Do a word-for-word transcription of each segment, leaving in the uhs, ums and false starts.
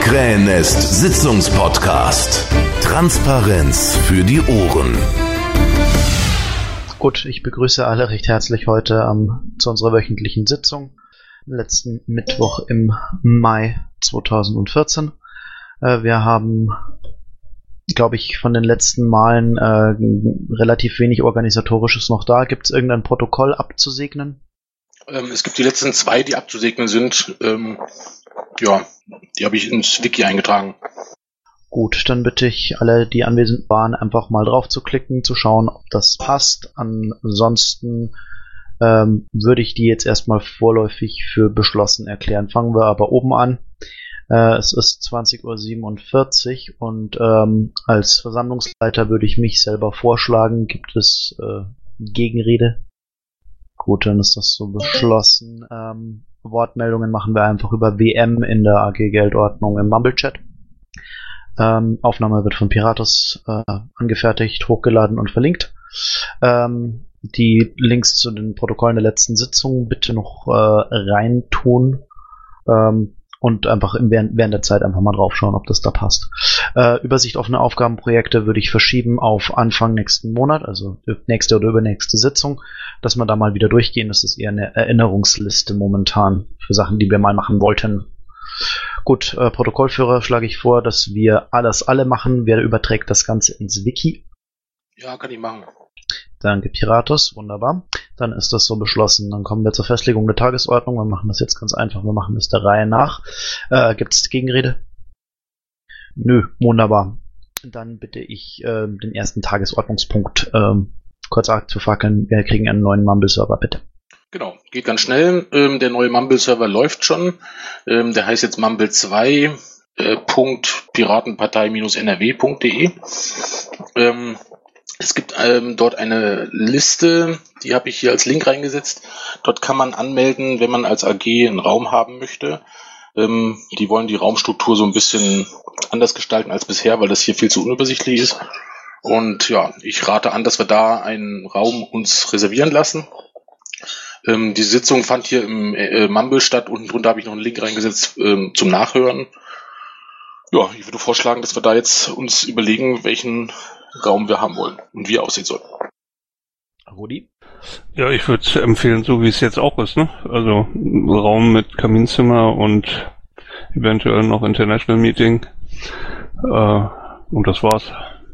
Krähennest Sitzungspodcast. Transparenz für die Ohren. Gut, ich begrüße alle recht herzlich heute ähm, zu unserer wöchentlichen Sitzung. Letzten Mittwoch im Mai zweitausendvierzehn. Äh, wir haben, glaube ich, von den letzten Malen äh, relativ wenig Organisatorisches noch da. Gibt es irgendein Protokoll abzusegnen? Ähm, es gibt die letzten zwei, die abzusegnen sind. Ähm, ja, die habe ich ins Wiki eingetragen. Gut, dann bitte ich alle, die anwesend waren, einfach mal drauf zu klicken, zu schauen, ob das passt. Ansonsten ähm, würde ich die jetzt erstmal vorläufig für beschlossen erklären. Fangen wir aber oben an. Äh, es ist zwanzig Uhr siebenundvierzig und ähm, als Versammlungsleiter würde ich mich selber vorschlagen. Gibt es äh, Gegenrede? Gut, dann ist das so beschlossen. Ähm, Wortmeldungen machen wir einfach über W M in der A G Geldordnung im Mumble-Chat. Ähm, Aufnahme wird von Piratus äh, angefertigt, hochgeladen und verlinkt. Ähm, die Links zu den Protokollen der letzten Sitzung bitte noch äh, reintun. Ähm, Und einfach im, während, während der Zeit einfach mal drauf schauen, ob das da passt. Äh, Übersicht offene Aufgabenprojekte würde ich verschieben auf Anfang nächsten Monat, also nächste oder übernächste Sitzung, dass wir da mal wieder durchgehen. Das ist eher eine Erinnerungsliste momentan für Sachen, die wir mal machen wollten. Gut, äh, Protokollführer schlage ich vor, dass wir alles alle machen. Wer überträgt das Ganze ins Wiki? Ja, kann ich machen. Danke, Piratus. Wunderbar. Dann ist das so beschlossen. Dann kommen wir zur Festlegung der Tagesordnung. Wir machen das jetzt ganz einfach. Wir machen das der Reihe nach. Äh, Gibt es Gegenrede? Nö, wunderbar. Dann bitte ich, äh, den ersten Tagesordnungspunkt äh, kurz abzufackeln. Wir kriegen einen neuen Mumble-Server, bitte. Genau, geht ganz schnell. Ähm, der neue Mumble-Server läuft schon. Ähm, der heißt jetzt Mumble zwei Punkt piratenpartei Bindestrich N R W Punkt D E. Ähm, Es gibt ähm, dort eine Liste, die habe ich hier als Link reingesetzt. Dort kann man anmelden, wenn man als A G einen Raum haben möchte. Ähm, die wollen die Raumstruktur so ein bisschen anders gestalten als bisher, weil das hier viel zu unübersichtlich ist. Und ja, ich rate an, dass wir da einen Raum uns reservieren lassen. Ähm, die Sitzung fand hier im äh, Mumble statt. Unten drunter habe ich noch einen Link reingesetzt ähm, zum Nachhören. Ja, ich würde vorschlagen, dass wir da jetzt uns überlegen, welchen Raum wir haben wollen und wie er aussehen soll. Rudi? Ja, ich würde empfehlen, so wie es jetzt auch ist, ne? Also ein Raum mit Kaminzimmer und eventuell noch International Meeting. Äh, und das war's.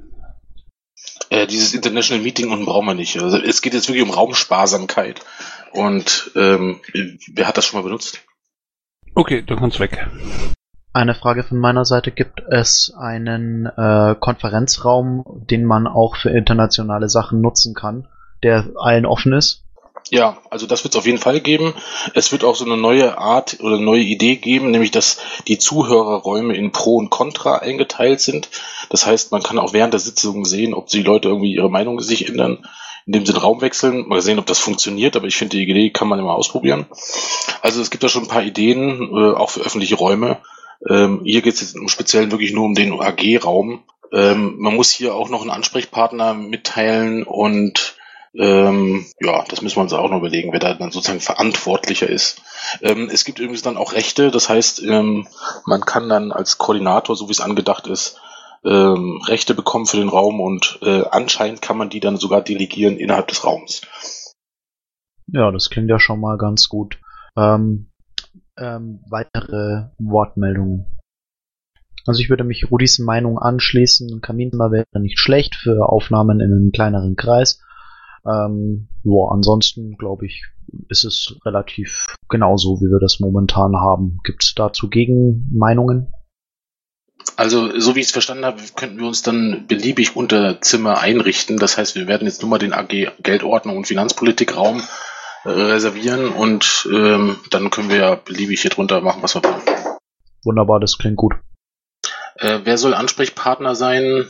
Äh, dieses International Meeting und brauchen wir nicht. Also es geht jetzt wirklich um Raumsparsamkeit. Und ähm, wer hat das schon mal benutzt? Okay, dann kann's weg. Eine Frage von meiner Seite. Gibt es einen äh, Konferenzraum, den man auch für internationale Sachen nutzen kann, der allen offen ist? Ja, also das wird es auf jeden Fall geben. Es wird auch so eine neue Art oder neue Idee geben, nämlich dass die Zuhörerräume in Pro und Contra eingeteilt sind. Das heißt, man kann auch während der Sitzung sehen, ob die Leute irgendwie ihre Meinung sich ändern, indem sie den Raum wechseln. Mal sehen, ob das funktioniert, aber ich finde, die Idee kann man immer ausprobieren. Also es gibt da schon ein paar Ideen, äh, auch für öffentliche Räume. Ähm, hier geht es jetzt im Speziellen wirklich nur um den A G-Raum. Ähm, man muss hier auch noch einen Ansprechpartner mitteilen und ähm, ja, das müssen wir uns auch noch überlegen, wer da dann sozusagen verantwortlicher ist. Ähm, es gibt übrigens dann auch Rechte, das heißt, ähm, man kann dann als Koordinator, so wie es angedacht ist, ähm, Rechte bekommen für den Raum und äh, anscheinend kann man die dann sogar delegieren innerhalb des Raums. Ja, das klingt ja schon mal ganz gut. Ähm, Ähm, weitere Wortmeldungen. Also ich würde mich Rudis Meinung anschließen. Ein Kaminzimmer wäre nicht schlecht für Aufnahmen in einem kleineren Kreis. Ähm, ja, ansonsten glaube ich, ist es relativ genauso, wie wir das momentan haben. Gibt es dazu Gegenmeinungen? Also, so wie ich es verstanden habe, könnten wir uns dann beliebig unter Zimmer einrichten. Das heißt, wir werden jetzt nur mal den A G Geldordnung und Finanzpolitikraum reservieren und ähm, dann können wir ja beliebig hier drunter machen, was wir wollen. Wunderbar, das klingt gut. Äh, wer soll Ansprechpartner sein?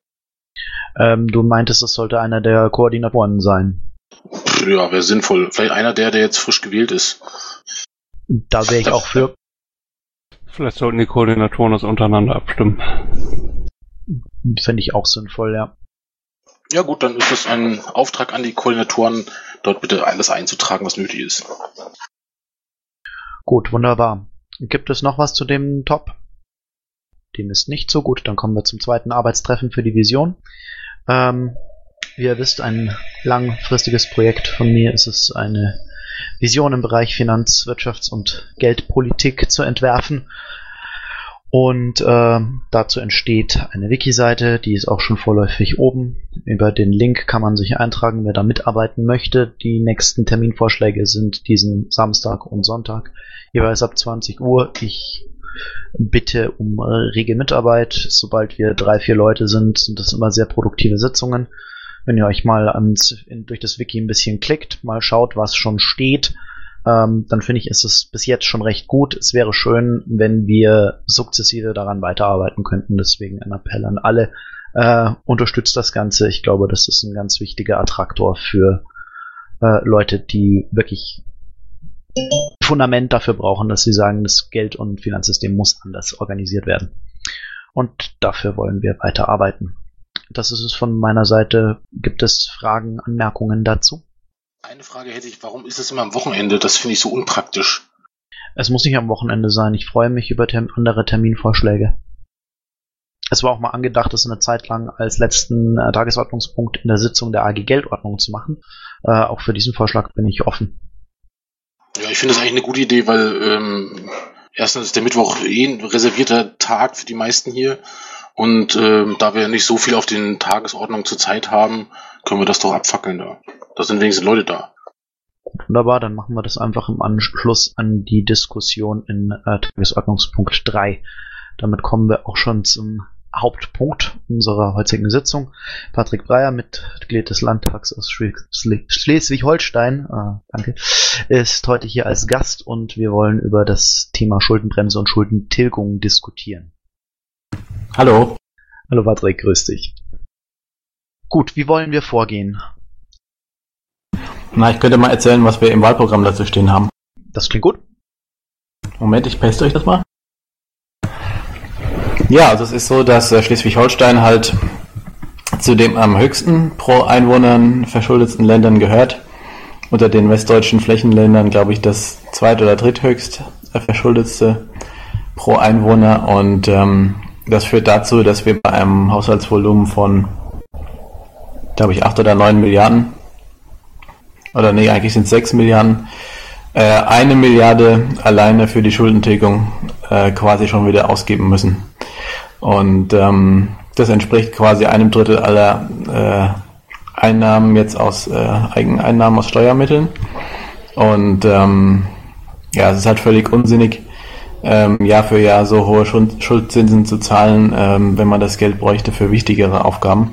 Ähm, du meintest, es sollte einer der Koordinatoren sein. Ja, wäre sinnvoll. Vielleicht einer der, der jetzt frisch gewählt ist. Da wäre ich auch für. Vielleicht sollten die Koordinatoren das untereinander abstimmen. Finde ich auch sinnvoll, ja. Ja gut, dann ist das ein Auftrag an die Koordinatoren, dort bitte alles einzutragen, was nötig ist. Gut, wunderbar. Gibt es noch was zu dem Top? dem ist nicht so gut. Dann kommen wir zum zweiten Arbeitstreffen für die Vision. Ähm, wie ihr wisst, ein langfristiges Projekt von mir ist es, eine Vision im Bereich Finanz-, Wirtschafts- und Geldpolitik zu entwerfen. Und äh, dazu entsteht eine Wiki-Seite, die ist auch schon vorläufig oben. Über den Link kann man sich eintragen, wer da mitarbeiten möchte. Die nächsten Terminvorschläge sind diesen Samstag und Sonntag, jeweils ab zwanzig Uhr. Ich bitte um äh, rege Mitarbeit. Sobald wir drei, vier Leute sind, sind das immer sehr produktive Sitzungen. Wenn ihr euch mal ans, in, durch das Wiki ein bisschen klickt, mal schaut, was schon steht, ähm, dann finde ich, ist es bis jetzt schon recht gut. Es wäre schön, wenn wir sukzessive daran weiterarbeiten könnten. Deswegen ein Appell an alle. Äh, unterstützt das Ganze. Ich glaube, das ist ein ganz wichtiger Attraktor für äh, Leute, die wirklich Fundament dafür brauchen, dass sie sagen, das Geld- und Finanzsystem muss anders organisiert werden. Und dafür wollen wir weiterarbeiten. Das ist es von meiner Seite. Gibt es Fragen, Anmerkungen dazu? Eine Frage hätte ich, warum ist es immer am Wochenende? Das finde ich so unpraktisch. Es muss nicht am Wochenende sein. Ich freue mich über term- andere Terminvorschläge. Es war auch mal angedacht, das eine Zeit lang als letzten äh, Tagesordnungspunkt in der Sitzung der A G Geldordnung zu machen. Äh, auch für diesen Vorschlag bin ich offen. Ja, ich finde das eigentlich eine gute Idee, weil ähm, erstens ist der Mittwoch eh ein reservierter Tag für die meisten hier. Und ähm, da wir nicht so viel auf den Tagesordnungen zurzeit haben, können wir das doch abfackeln da. Da sind wenigstens Leute da. Wunderbar, dann machen wir das einfach im Anschluss an die Diskussion in äh, Tagesordnungspunkt drei. Damit kommen wir auch schon zum Hauptpunkt unserer heutigen Sitzung. Patrick Breyer, Mitglied des Landtags aus Schleswig-Holstein, äh, danke, ist heute hier als Gast und wir wollen über das Thema Schuldenbremse und Schuldentilgung diskutieren. Hallo. Hallo Patrick, grüß dich. Gut, wie wollen wir vorgehen? Na, ich könnte mal erzählen, was wir im Wahlprogramm dazu stehen haben. Das klingt gut. Moment, ich paste euch das mal. Ja, also es ist so, dass äh, Schleswig-Holstein halt zu den am höchsten pro Einwohnern verschuldetsten Ländern gehört. Unter den westdeutschen Flächenländern, glaube ich, das zweit- oder dritthöchst äh, verschuldetste pro Einwohner. Und ähm, das führt dazu, dass wir bei einem Haushaltsvolumen von, glaube ich, acht oder neun Milliarden, oder nee, eigentlich sind es sechs Milliarden, äh, eine Milliarde alleine für die Schuldentilgung äh, quasi schon wieder ausgeben müssen. Und ähm, das entspricht quasi einem Drittel aller äh, Einnahmen jetzt aus äh, Eigeneinnahmen aus Steuermitteln. Und ähm, ja, es ist halt völlig unsinnig, ähm, Jahr für Jahr so hohe Schuld- Schuldzinsen zu zahlen, ähm, wenn man das Geld bräuchte für wichtigere Aufgaben.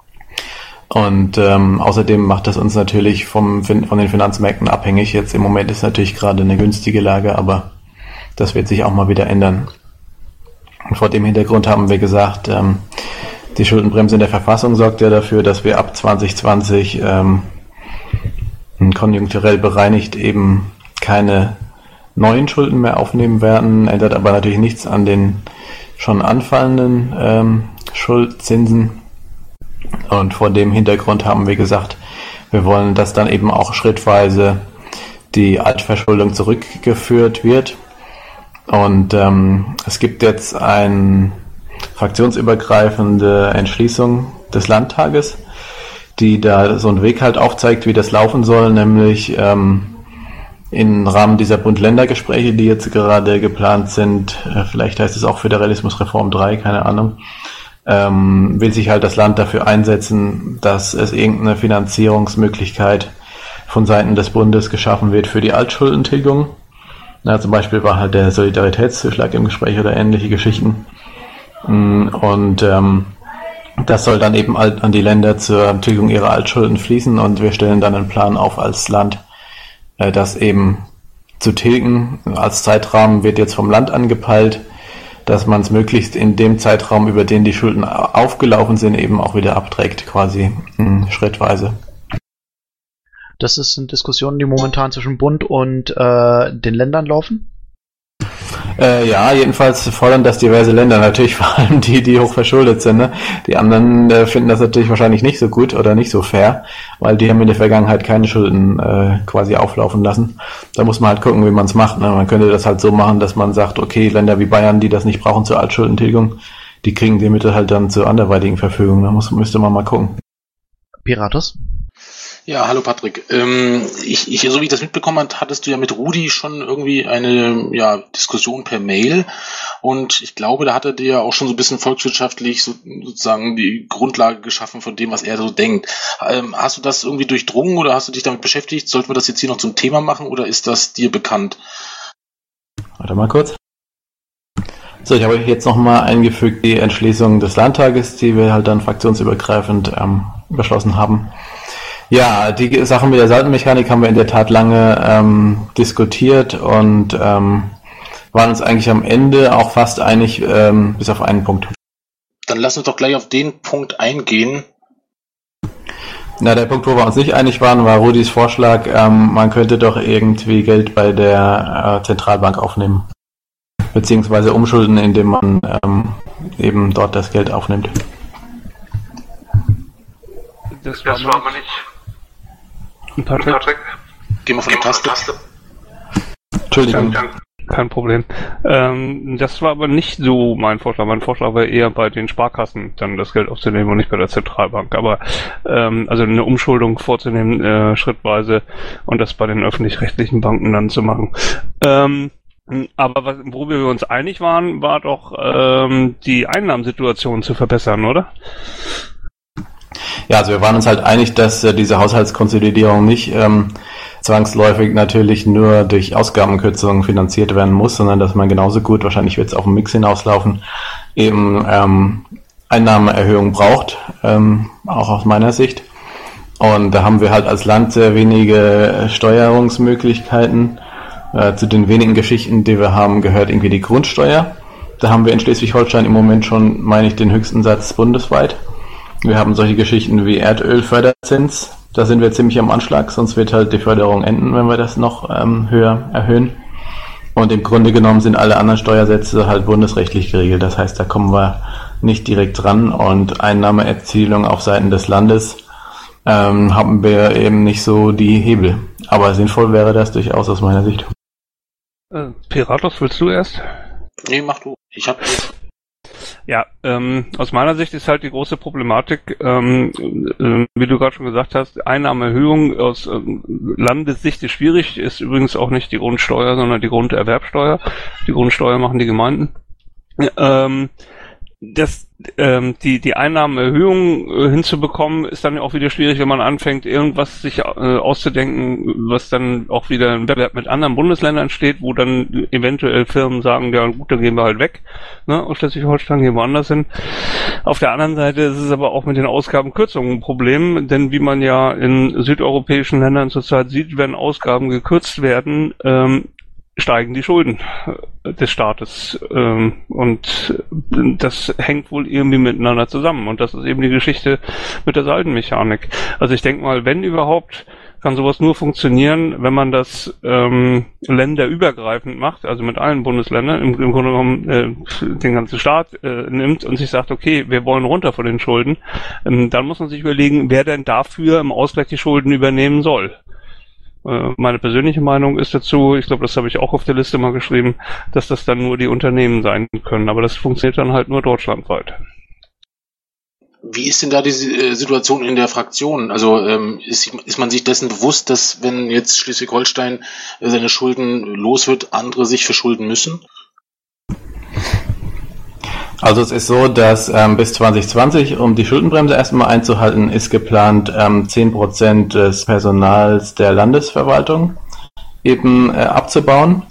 Und ähm, außerdem macht das uns natürlich vom, von den Finanzmärkten abhängig. Jetzt im Moment ist natürlich gerade eine günstige Lage, aber das wird sich auch mal wieder ändern. Und vor dem Hintergrund haben wir gesagt, ähm, die Schuldenbremse in der Verfassung sorgt ja dafür, dass wir ab zwanzig zwanzig ähm, konjunkturell bereinigt eben keine neuen Schulden mehr aufnehmen werden, ändert aber natürlich nichts an den schon anfallenden ähm, Schuldzinsen. Und vor dem Hintergrund haben wir gesagt, wir wollen, dass dann eben auch schrittweise die Altverschuldung zurückgeführt wird. Und ähm, es gibt jetzt eine fraktionsübergreifende Entschließung des Landtages, die da so einen Weg halt aufzeigt, wie das laufen soll, nämlich ähm, im Rahmen dieser Bund-Länder-Gespräche, die jetzt gerade geplant sind, äh, vielleicht heißt es auch Föderalismusreform drei, keine Ahnung, ähm, will sich halt das Land dafür einsetzen, dass es irgendeine Finanzierungsmöglichkeit von Seiten des Bundes geschaffen wird für die Altschuldentilgung. Na, zum Beispiel war halt der Solidaritätszuschlag im Gespräch oder ähnliche Geschichten. Und ähm, das soll dann eben an die Länder zur Tilgung ihrer Altschulden fließen und wir stellen dann einen Plan auf als Land, äh, das eben zu tilgen. Als Zeitrahmen wird jetzt vom Land angepeilt, dass man es möglichst in dem Zeitraum, über den die Schulden aufgelaufen sind, eben auch wieder abträgt, quasi mh, schrittweise. Das sind Diskussionen, die momentan zwischen Bund und äh, den Ländern laufen? Äh, ja, jedenfalls fordern das diverse Länder, natürlich vor allem die, die hoch verschuldet sind. Ne? Die anderen äh, finden das natürlich wahrscheinlich nicht so gut oder nicht so fair, weil die haben in der Vergangenheit keine Schulden äh, quasi auflaufen lassen. Da muss man halt gucken, wie man es macht. Ne? Man könnte das halt so machen, dass man sagt, okay, Länder wie Bayern, die das nicht brauchen zur Altschuldentilgung, die kriegen die Mittel halt dann zur anderweitigen Verfügung. Da muss, müsste man mal gucken. Piratus? Ja, hallo Patrick. Ähm, ich, ich, so wie ich das mitbekommen habe, hattest du ja mit Rudi schon irgendwie eine ja, Diskussion per Mail und ich glaube, da hat er dir ja auch schon so ein bisschen volkswirtschaftlich so, sozusagen die Grundlage geschaffen von dem, was er so denkt. Ähm, hast du das irgendwie durchdrungen oder hast du dich damit beschäftigt? Sollten wir das jetzt hier noch zum Thema machen oder ist das dir bekannt? Warte mal kurz. So, ich habe jetzt nochmal eingefügt die Entschließung des Landtages, die wir halt dann fraktionsübergreifend ähm, beschlossen haben. Ja, die Sache mit der Seitenmechanik haben wir in der Tat lange ähm, diskutiert und ähm, waren uns eigentlich am Ende auch fast einig, ähm, bis auf einen Punkt. Dann lass uns doch gleich auf den Punkt eingehen. Na, der Punkt, wo wir uns nicht einig waren, war Rudis Vorschlag, ähm, man könnte doch irgendwie Geld bei der äh, Zentralbank aufnehmen. Beziehungsweise umschulden, indem man ähm, eben dort das Geld aufnimmt. Das war, das war aber nicht... Patrick? Patrick? Geh mal von der Taste. Taste. Entschuldigung. Kein, kein Problem. Ähm, das war aber nicht so mein Vorschlag. Mein Vorschlag war eher bei den Sparkassen dann das Geld aufzunehmen und nicht bei der Zentralbank. Aber ähm, also eine Umschuldung vorzunehmen, äh, schrittweise und das bei den öffentlich-rechtlichen Banken dann zu machen. Ähm, aber was, worüber wir uns einig waren, war doch ähm, die Einnahmensituation zu verbessern, oder? Ja, also wir waren uns halt einig, dass äh, diese Haushaltskonsolidierung nicht ähm, zwangsläufig natürlich nur durch Ausgabenkürzungen finanziert werden muss, sondern dass man genauso gut, wahrscheinlich wird es auf einen Mix hinauslaufen, eben ähm, Einnahmeerhöhung braucht, ähm, auch aus meiner Sicht. Und da haben wir halt als Land sehr wenige Steuerungsmöglichkeiten. Äh, zu den wenigen Geschichten, die wir haben, gehört irgendwie die Grundsteuer. Da haben wir in Schleswig-Holstein im Moment schon, meine ich, den höchsten Satz bundesweit. Wir haben solche Geschichten wie Erdölförderzins, da sind wir ziemlich am Anschlag, sonst wird halt die Förderung enden, wenn wir das noch ähm, höher erhöhen. Und im Grunde genommen sind alle anderen Steuersätze halt bundesrechtlich geregelt, das heißt, da kommen wir nicht direkt dran und Einnahmeerzielung auf Seiten des Landes ähm, haben wir eben nicht so die Hebel. Aber sinnvoll wäre das durchaus aus meiner Sicht. Äh, Piratus, willst du erst? Nee, mach du. Ich hab... Ja, ähm, aus meiner Sicht ist halt die große Problematik, ähm, äh, wie du gerade schon gesagt hast, Einnahmeerhöhung aus äh, Landessicht ist schwierig, ist übrigens auch nicht die Grundsteuer, sondern die Grunderwerbsteuer. Die Grundsteuer machen die Gemeinden. Ähm, das, ähm, die, die Einnahmenerhöhung äh, hinzubekommen, ist dann auch wieder schwierig, wenn man anfängt, irgendwas sich äh, auszudenken, was dann auch wieder ein Wettbewerb mit anderen Bundesländern steht, wo dann eventuell Firmen sagen, ja gut, dann gehen wir halt weg, ne, aus Schleswig-Holstein, gehen wir woanders hin. Auf der anderen Seite ist es aber auch mit den Ausgabenkürzungen ein Problem, denn wie man ja in südeuropäischen Ländern zurzeit sieht, wenn Ausgaben gekürzt werden, ähm, steigen die Schulden des Staates ähm, und das hängt wohl irgendwie miteinander zusammen und das ist eben die Geschichte mit der Saldenmechanik. Also ich denke mal, wenn überhaupt, kann sowas nur funktionieren, wenn man das ähm, länderübergreifend macht, also mit allen Bundesländern, im, im Grunde genommen äh, den ganzen Staat äh, nimmt und sich sagt, okay, wir wollen runter von den Schulden, ähm, dann muss man sich überlegen, wer denn dafür im Ausgleich die Schulden übernehmen soll. Meine persönliche Meinung ist dazu, ich glaube, das habe ich auch auf der Liste mal geschrieben, dass das dann nur die Unternehmen sein können, aber das funktioniert dann halt nur deutschlandweit. Wie ist denn da die Situation in der Fraktion? Also ähm, ist, ist man sich dessen bewusst, dass wenn jetzt Schleswig-Holstein seine Schulden los wird, andere sich verschulden müssen? Also es ist so, dass ähm, bis zwanzig zwanzig, um die Schuldenbremse erstmal einzuhalten, ist geplant, ähm, zehn Prozent des Personals der Landesverwaltung eben äh, abzubauen.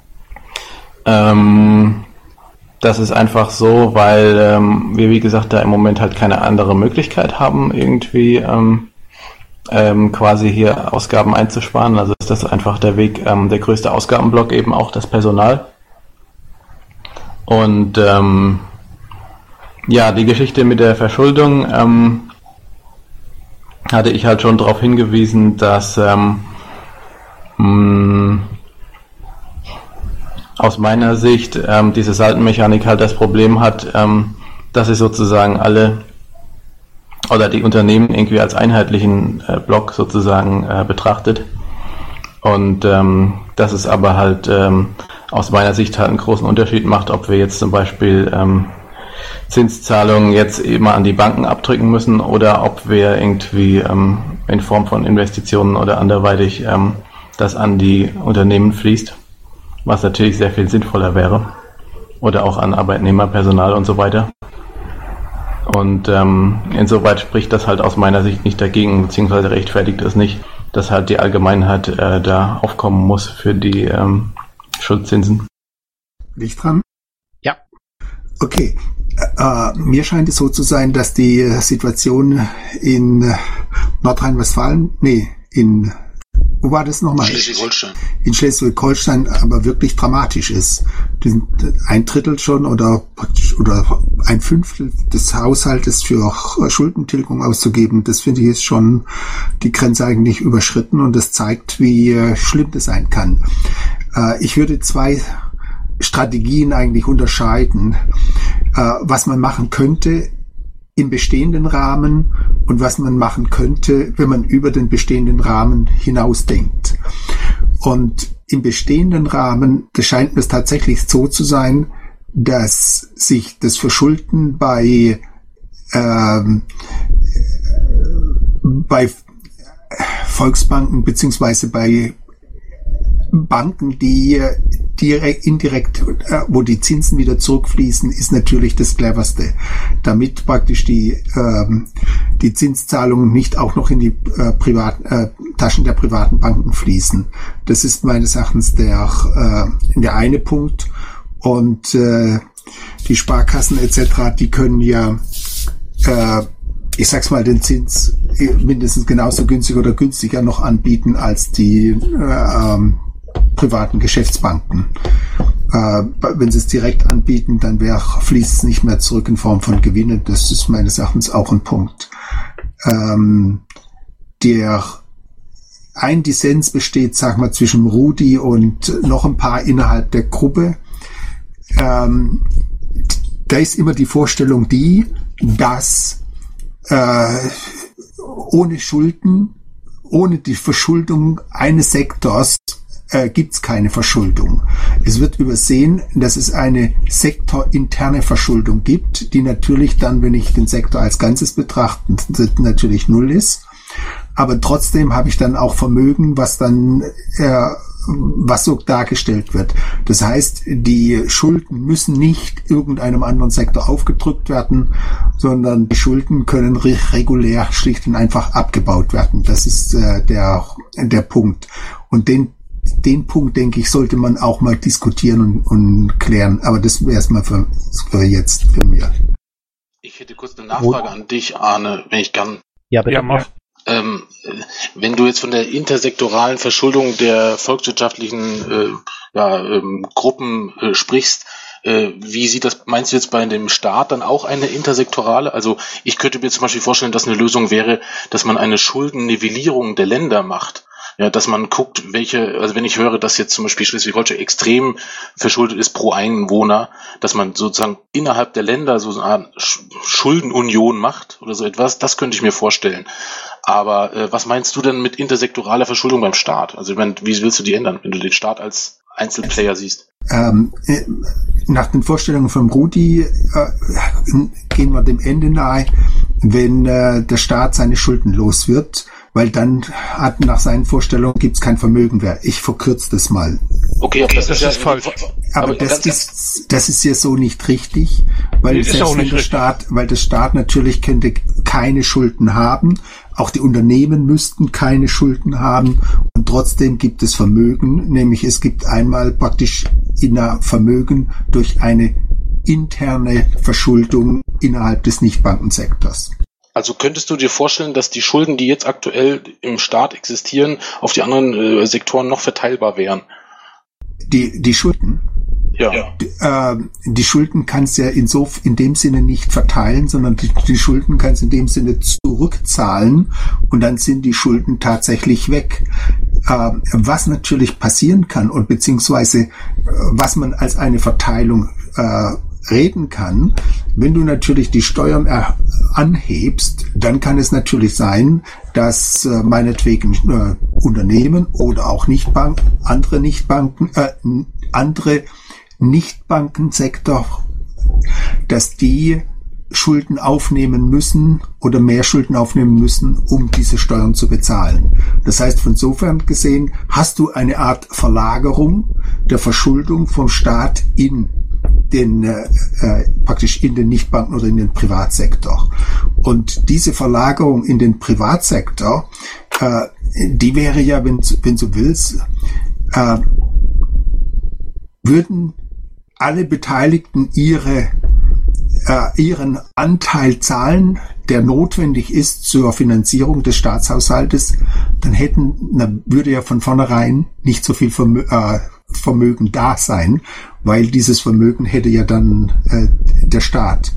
Ähm, das ist einfach so, weil ähm, wir, wie gesagt, da im Moment halt keine andere Möglichkeit haben, irgendwie ähm, ähm, quasi hier Ausgaben einzusparen. Also ist das einfach der Weg, ähm, der größte Ausgabenblock eben auch das Personal. Und ähm, ja, die Geschichte mit der Verschuldung ähm, hatte ich halt schon darauf hingewiesen, dass ähm, mh, aus meiner Sicht ähm, diese Saldenmechanik halt das Problem hat, ähm, dass sie sozusagen alle oder die Unternehmen irgendwie als einheitlichen äh, Block sozusagen äh, betrachtet. Und ähm, dass es aber halt ähm, aus meiner Sicht halt einen großen Unterschied macht, ob wir jetzt zum Beispiel ähm, Zinszahlungen jetzt immer an die Banken abdrücken müssen oder ob wir irgendwie ähm, in Form von Investitionen oder anderweitig ähm, das an die Unternehmen fließt, was natürlich sehr viel sinnvoller wäre. Oder auch an Arbeitnehmer, Personal und so weiter. Und ähm, insoweit spricht das halt aus meiner Sicht nicht dagegen, beziehungsweise rechtfertigt es nicht, dass halt die Allgemeinheit äh, da aufkommen muss für die ähm, Schuldzinsen. Bin ich dran? Ja. Okay. Äh, mir scheint es so zu sein, dass die Situation in Nordrhein-Westfalen, nee, in, wo war das nochmal? Schleswig-Holstein. In Schleswig-Holstein aber wirklich dramatisch ist. Ein Drittel schon oder, oder ein Fünftel des Haushaltes für Schuldentilgung auszugeben, das finde ich ist schon die Grenze eigentlich überschritten und das zeigt, wie schlimm das sein kann. Äh, ich würde zwei Strategien eigentlich unterscheiden, äh, was man machen könnte im bestehenden Rahmen und was man machen könnte, wenn man über den bestehenden Rahmen hinausdenkt. Und im bestehenden Rahmen, das scheint mir tatsächlich so zu sein, dass sich das Verschulden bei ähm, bei Volksbanken beziehungsweise bei Banken, die direkt, indirekt, äh, wo die Zinsen wieder zurückfließen, ist natürlich das cleverste, damit praktisch die ähm, die Zinszahlungen nicht auch noch in die äh, privaten äh, Taschen der privaten Banken fließen. Das ist meines Erachtens der äh, der eine Punkt. Und äh, die Sparkassen et cetera, die können ja, äh, ich sag's mal, den Zins mindestens genauso günstig oder günstiger noch anbieten als die äh, ähm, privaten Geschäftsbanken. Äh, wenn sie es direkt anbieten, dann wär, fließt es nicht mehr zurück in Form von Gewinnen. Das ist meines Erachtens auch ein Punkt. Ähm, der ein Dissens besteht, sag mal, zwischen Rudi und noch ein paar innerhalb der Gruppe. Ähm, da ist immer die Vorstellung die, dass äh, ohne Schulden, ohne die Verschuldung eines Sektors äh, gibt es keine Verschuldung. Es wird übersehen, dass es eine sektorinterne Verschuldung gibt, die natürlich dann, wenn ich den Sektor als Ganzes betrachte, natürlich null ist. Aber trotzdem habe ich dann auch Vermögen, was dann äh, was so dargestellt wird. Das heißt, die Schulden müssen nicht irgendeinem anderen Sektor aufgedrückt werden, sondern die Schulden können re- regulär schlicht und einfach abgebaut werden. Das ist äh, der der Punkt. Und den den Punkt, denke ich, sollte man auch mal diskutieren und, und klären. Aber das wäre erstmal für, für jetzt, für mich. Ich hätte kurz eine Nachfrage an dich, Arne, wenn ich kann. Ja, bitte. Ja, mach. Ähm, wenn du jetzt von der intersektoralen Verschuldung der volkswirtschaftlichen äh, ja, ähm, Gruppen äh, sprichst, äh, wie sieht das, meinst du jetzt bei dem Staat dann auch eine intersektorale? Also ich könnte mir zum Beispiel vorstellen, dass eine Lösung wäre, dass man eine Schuldennivellierung der Länder macht. Ja, dass man guckt, welche, also wenn ich höre, dass jetzt zum Beispiel Schleswig-Holstein extrem verschuldet ist pro Einwohner, dass man sozusagen innerhalb der Länder so eine Art Schuldenunion macht oder so etwas, das könnte ich mir vorstellen. Aber äh, was meinst du denn mit intersektoraler Verschuldung beim Staat? Also ich meine, wie willst du die ändern, wenn du den Staat als Einzelplayer siehst? Ähm, äh, nach den Vorstellungen von Rudi äh, gehen wir dem Ende nahe, wenn äh, der Staat seine Schulden los wird, weil dann hat nach seinen Vorstellungen gibt's kein Vermögen mehr. Ich verkürze das mal. Okay, aber das, das ist, ist ja falsch. Aber, aber das ist das ist ja so nicht richtig, weil Nee, selbst wenn der richtig. Staat, weil der Staat natürlich könnte keine Schulden haben, auch die Unternehmen müssten keine Schulden haben und trotzdem gibt es Vermögen, nämlich es gibt einmal praktisch inner Vermögen durch eine interne Verschuldung innerhalb des Nichtbankensektors. Also könntest du dir vorstellen, dass die Schulden, die jetzt aktuell im Staat existieren, auf die anderen äh, Sektoren noch verteilbar wären? Die, die Schulden? Ja. Die, äh, die Schulden kannst du ja insof in dem Sinne nicht verteilen, sondern die, die Schulden kannst du in dem Sinne zurückzahlen und dann sind die Schulden tatsächlich weg. äh, was natürlich passieren kann und beziehungsweise äh, was man als eine Verteilung äh, reden kann, wenn du natürlich die Steuern er- anhebst, dann kann es natürlich sein, dass äh, meinetwegen äh, Unternehmen oder auch Nichtbank, andere Nichtbanken, äh, andere Nichtbankensektor, dass die Schulden aufnehmen müssen oder mehr Schulden aufnehmen müssen, um diese Steuern zu bezahlen. Das heißt, von insofern gesehen hast du eine Art Verlagerung der Verschuldung vom Staat in den äh, praktisch in den Nichtbanken oder in den Privatsektor. Und diese Verlagerung in den Privatsektor, äh, die wäre ja, wenn, wenn du willst, äh, würden alle Beteiligten ihre äh, ihren Anteil zahlen, der notwendig ist zur Finanzierung des Staatshaushaltes, dann hätten, na, würde ja von vornherein nicht so viel Vermö- äh, Vermögen da sein, weil dieses Vermögen hätte ja dann äh, der Staat.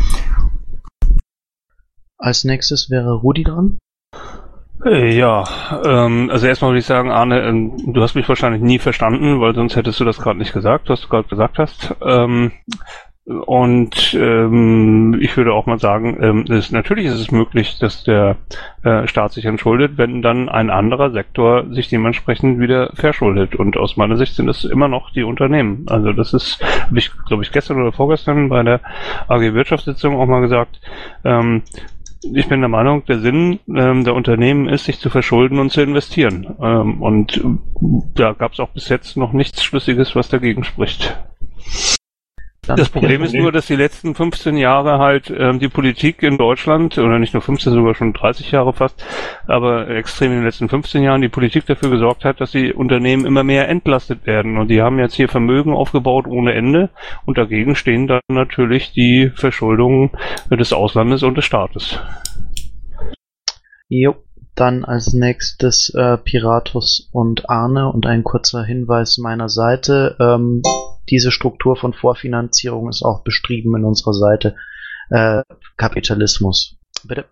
Als nächstes wäre Rudi dran. Ja, ähm, also erstmal würde ich sagen, Arne, ähm, du hast mich wahrscheinlich nie verstanden, weil sonst hättest du das gerade nicht gesagt, was du gerade gesagt hast. Ähm, und ähm, ich würde auch mal sagen, ähm, ist, natürlich ist es möglich, dass der äh, Staat sich entschuldet, wenn dann ein anderer Sektor sich dementsprechend wieder verschuldet. Und aus meiner Sicht sind es immer noch die Unternehmen. Also das ist, habe ich, glaube ich, gestern oder vorgestern bei der A G Wirtschaftssitzung auch mal gesagt, ähm, ich bin der Meinung, der Sinn ähm, der Unternehmen ist, sich zu verschulden und zu investieren. Ähm, und da gab es auch bis jetzt noch nichts Schlüssiges, was dagegen spricht. Dann das Problem ist nur, dass die letzten fünfzehn Jahre halt ähm, die Politik in Deutschland, oder nicht nur fünfzehn, sogar schon dreißig Jahre fast, aber extrem in den letzten fünfzehn Jahren die Politik dafür gesorgt hat, dass die Unternehmen immer mehr entlastet werden. Und die haben jetzt hier Vermögen aufgebaut ohne Ende. Und dagegen stehen dann natürlich die Verschuldungen des Auslandes und des Staates. Jo, dann als nächstes äh, Piratus und Arne und ein kurzer Hinweis meiner Seite. Ähm, diese Struktur von Vorfinanzierung ist auch beschrieben in unserer Seite. Äh, Kapitalismus. Bitte?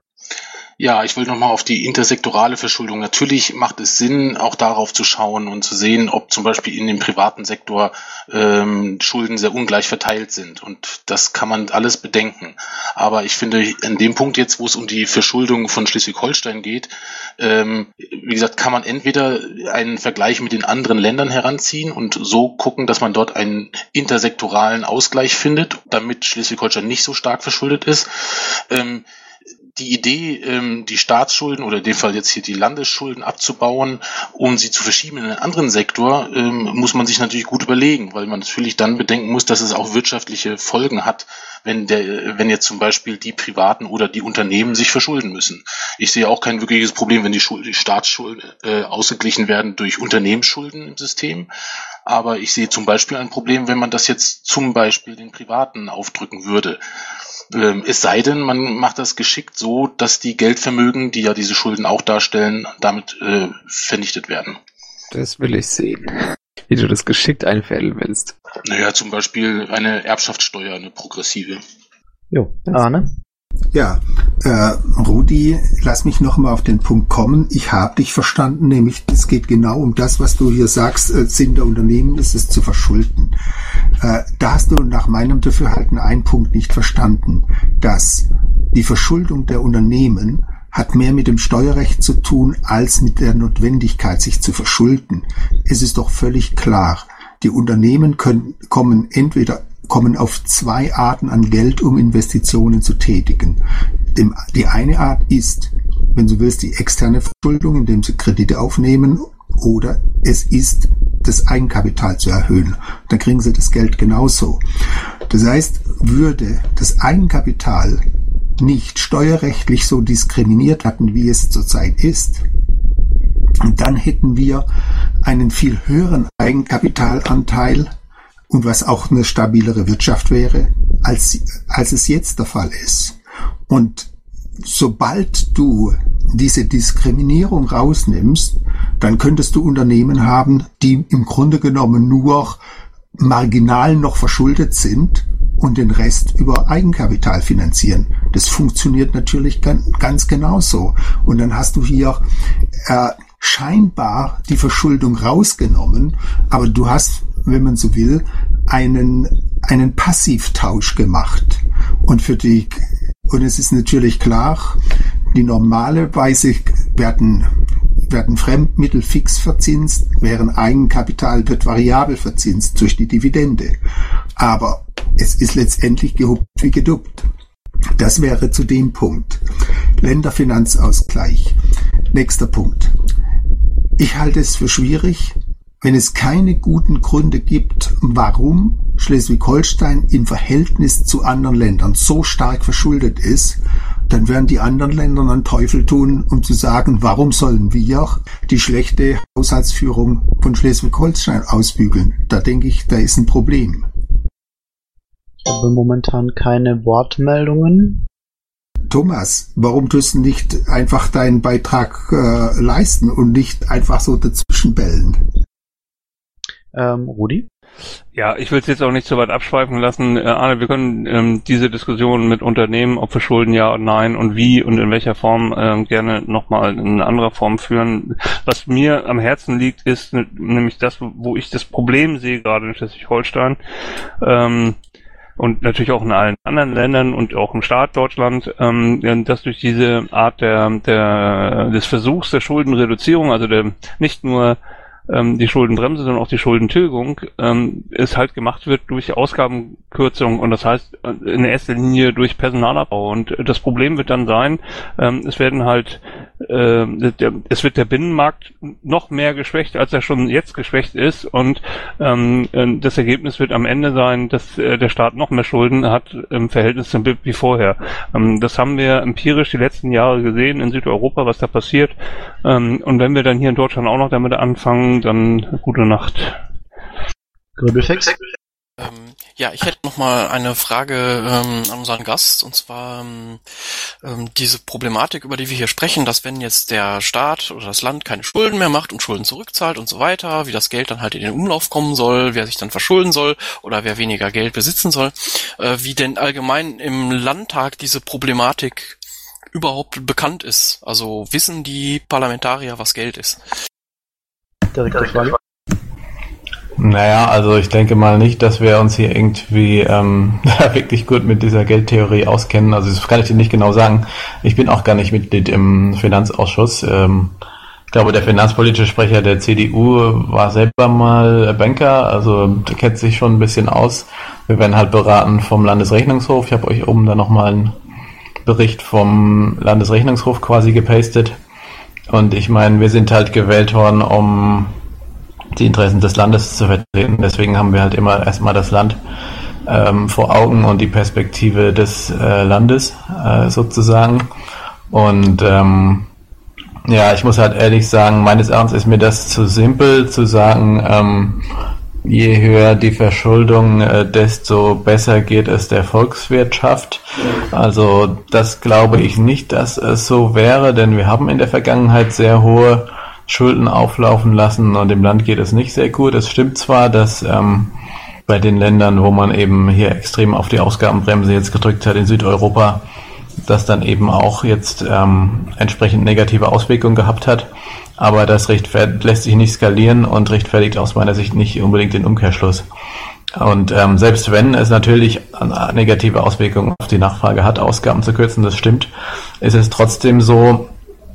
Ja, ich will nochmal auf die intersektorale Verschuldung. Natürlich macht es Sinn, auch darauf zu schauen und zu sehen, ob zum Beispiel in dem privaten Sektor ähm, Schulden sehr ungleich verteilt sind. Und das kann man alles bedenken. Aber ich finde, an dem Punkt jetzt, wo es um die Verschuldung von Schleswig-Holstein geht, ähm, wie gesagt, kann man entweder einen Vergleich mit den anderen Ländern heranziehen und so gucken, dass man dort einen intersektoralen Ausgleich findet, damit Schleswig-Holstein nicht so stark verschuldet ist. Ähm, Die Idee, ähm, die Staatsschulden oder in dem Fall jetzt hier die Landesschulden abzubauen, um sie zu verschieben in einen anderen Sektor, ähm, muss man sich natürlich gut überlegen, weil man natürlich dann bedenken muss, dass es auch wirtschaftliche Folgen hat, wenn der, wenn jetzt zum Beispiel die Privaten oder die Unternehmen sich verschulden müssen. Ich sehe auch kein wirkliches Problem, wenn die, Schuld, die Staatsschulden äh, ausgeglichen werden durch Unternehmensschulden im System. Aber ich sehe zum Beispiel ein Problem, wenn man das jetzt zum Beispiel den Privaten aufdrücken würde. Ähm, es sei denn, man macht das geschickt so, dass die Geldvermögen, die ja diese Schulden auch darstellen, damit äh, vernichtet werden. Das will ich sehen, wie du das geschickt einfädeln willst. Naja, zum Beispiel eine Erbschaftssteuer, eine progressive. Jo, Arne? Ja, äh, Rudi, lass mich noch mal auf den Punkt kommen. Ich habe dich verstanden, nämlich es geht genau um das, was du hier sagst, äh, Sinn der Unternehmen ist es zu verschulden. Äh, da hast du nach meinem Dafürhalten einen Punkt nicht verstanden, dass die Verschuldung der Unternehmen hat mehr mit dem Steuerrecht zu tun, als mit der Notwendigkeit, sich zu verschulden. Es ist doch völlig klar, die Unternehmen können, kommen entweder kommen auf zwei Arten an Geld, um Investitionen zu tätigen. Dem, die eine Art ist, wenn du willst, die externe Verschuldung, indem sie Kredite aufnehmen, oder es ist, das Eigenkapital zu erhöhen. Dann kriegen sie das Geld genauso. Das heißt, würde das Eigenkapital nicht steuerrechtlich so diskriminiert werden, wie es zurzeit ist, und dann hätten wir einen viel höheren Eigenkapitalanteil, und was auch eine stabilere Wirtschaft wäre, als, als es jetzt der Fall ist. Und sobald du diese Diskriminierung rausnimmst, dann könntest du Unternehmen haben, die im Grunde genommen nur marginal noch verschuldet sind und den Rest über Eigenkapital finanzieren. Das funktioniert natürlich ganz, ganz genauso. Und dann hast du hier äh, scheinbar die Verschuldung rausgenommen, aber du hast, wenn man so will, einen, einen Passivtausch gemacht. Und für die, und es ist natürlich klar, die normalerweise werden, werden Fremdmittel fix verzinst, während Eigenkapital wird variabel verzinst durch die Dividende. Aber es ist letztendlich gehupft wie geduppt. Das wäre zu dem Punkt. Länderfinanzausgleich. Nächster Punkt. Ich halte es für schwierig, wenn es keine guten Gründe gibt, warum Schleswig-Holstein im Verhältnis zu anderen Ländern so stark verschuldet ist, dann werden die anderen Länder einen Teufel tun, um zu sagen, warum sollen wir die schlechte Haushaltsführung von Schleswig-Holstein ausbügeln. Da denke ich, da ist ein Problem. Ich habe momentan keine Wortmeldungen. Thomas, warum tust du nicht einfach deinen Beitrag äh, leisten und nicht einfach so dazwischen bellen? Ähm, Rudi? Ja, ich will es jetzt auch nicht so weit abschweifen lassen. Äh, Arne, wir können ähm, diese Diskussion mit Unternehmen, ob Verschulden ja und nein und wie und in welcher Form ähm, gerne nochmal in anderer Form führen. Was mir am Herzen liegt, ist n- nämlich das, wo ich das Problem sehe, gerade in Schleswig-Holstein, ähm, und natürlich auch in allen anderen Ländern und auch im Staat Deutschland, ähm, dass durch diese Art der, der des Versuchs der Schuldenreduzierung, also der nicht nur ähm, die Schuldenbremse, sondern auch die Schuldentilgung, ähm, es halt gemacht wird durch Ausgabenkürzung und das heißt in erster Linie durch Personalabbau. Und das Problem wird dann sein, ähm, es werden halt äh, der, es wird der Binnenmarkt noch mehr geschwächt, als er schon jetzt geschwächt ist und ähm, das Ergebnis wird am Ende sein, dass äh, der Staat noch mehr Schulden hat im Verhältnis zum B I P wie vorher. Ähm, das haben wir empirisch die letzten Jahre gesehen in Südeuropa, was da passiert. Ähm, und wenn wir dann hier in Deutschland auch noch damit anfangen, dann gute Nacht. Grübelfix? Ähm, ja, ich hätte noch mal eine Frage ähm, an unseren Gast, und zwar ähm, ähm, diese Problematik, über die wir hier sprechen, dass wenn jetzt der Staat oder das Land keine Schulden mehr macht und Schulden zurückzahlt und so weiter, wie das Geld dann halt in den Umlauf kommen soll, wer sich dann verschulden soll oder wer weniger Geld besitzen soll, äh, wie denn allgemein im Landtag diese Problematik überhaupt bekannt ist. Also wissen die Parlamentarier, was Geld ist? Direkte Frage. Naja, also ich denke mal nicht, dass wir uns hier irgendwie ähm, wirklich gut mit dieser Geldtheorie auskennen. Also das kann ich dir nicht genau sagen. Ich bin auch gar nicht Mitglied im Finanzausschuss. Ähm, ich glaube, der finanzpolitische Sprecher der C D U war selber mal Banker, also der kennt sich schon ein bisschen aus. Wir werden halt beraten vom Landesrechnungshof. Ich habe euch oben da nochmal einen Bericht vom Landesrechnungshof quasi gepastet. Und ich meine, wir sind halt gewählt worden, um die Interessen des Landes zu vertreten. Deswegen haben wir halt immer erstmal das Land ähm, vor Augen und die Perspektive des äh, Landes äh, sozusagen. Und ähm, ja, ich muss halt ehrlich sagen, meines Erachtens ist mir das zu simpel zu sagen, ähm, je höher die Verschuldung, äh, desto besser geht es der Volkswirtschaft. Also das glaube ich nicht, dass es so wäre, denn wir haben in der Vergangenheit sehr hohe Schulden auflaufen lassen und dem Land geht es nicht sehr gut. Es stimmt zwar, dass ähm, bei den Ländern, wo man eben hier extrem auf die Ausgabenbremse jetzt gedrückt hat in Südeuropa, das dann eben auch jetzt ähm, entsprechend negative Auswirkungen gehabt hat, aber das rechtfert- lässt sich nicht skalieren und rechtfertigt aus meiner Sicht nicht unbedingt den Umkehrschluss. Und ähm, selbst wenn es natürlich negative Auswirkungen auf die Nachfrage hat, Ausgaben zu kürzen, das stimmt, ist es trotzdem so,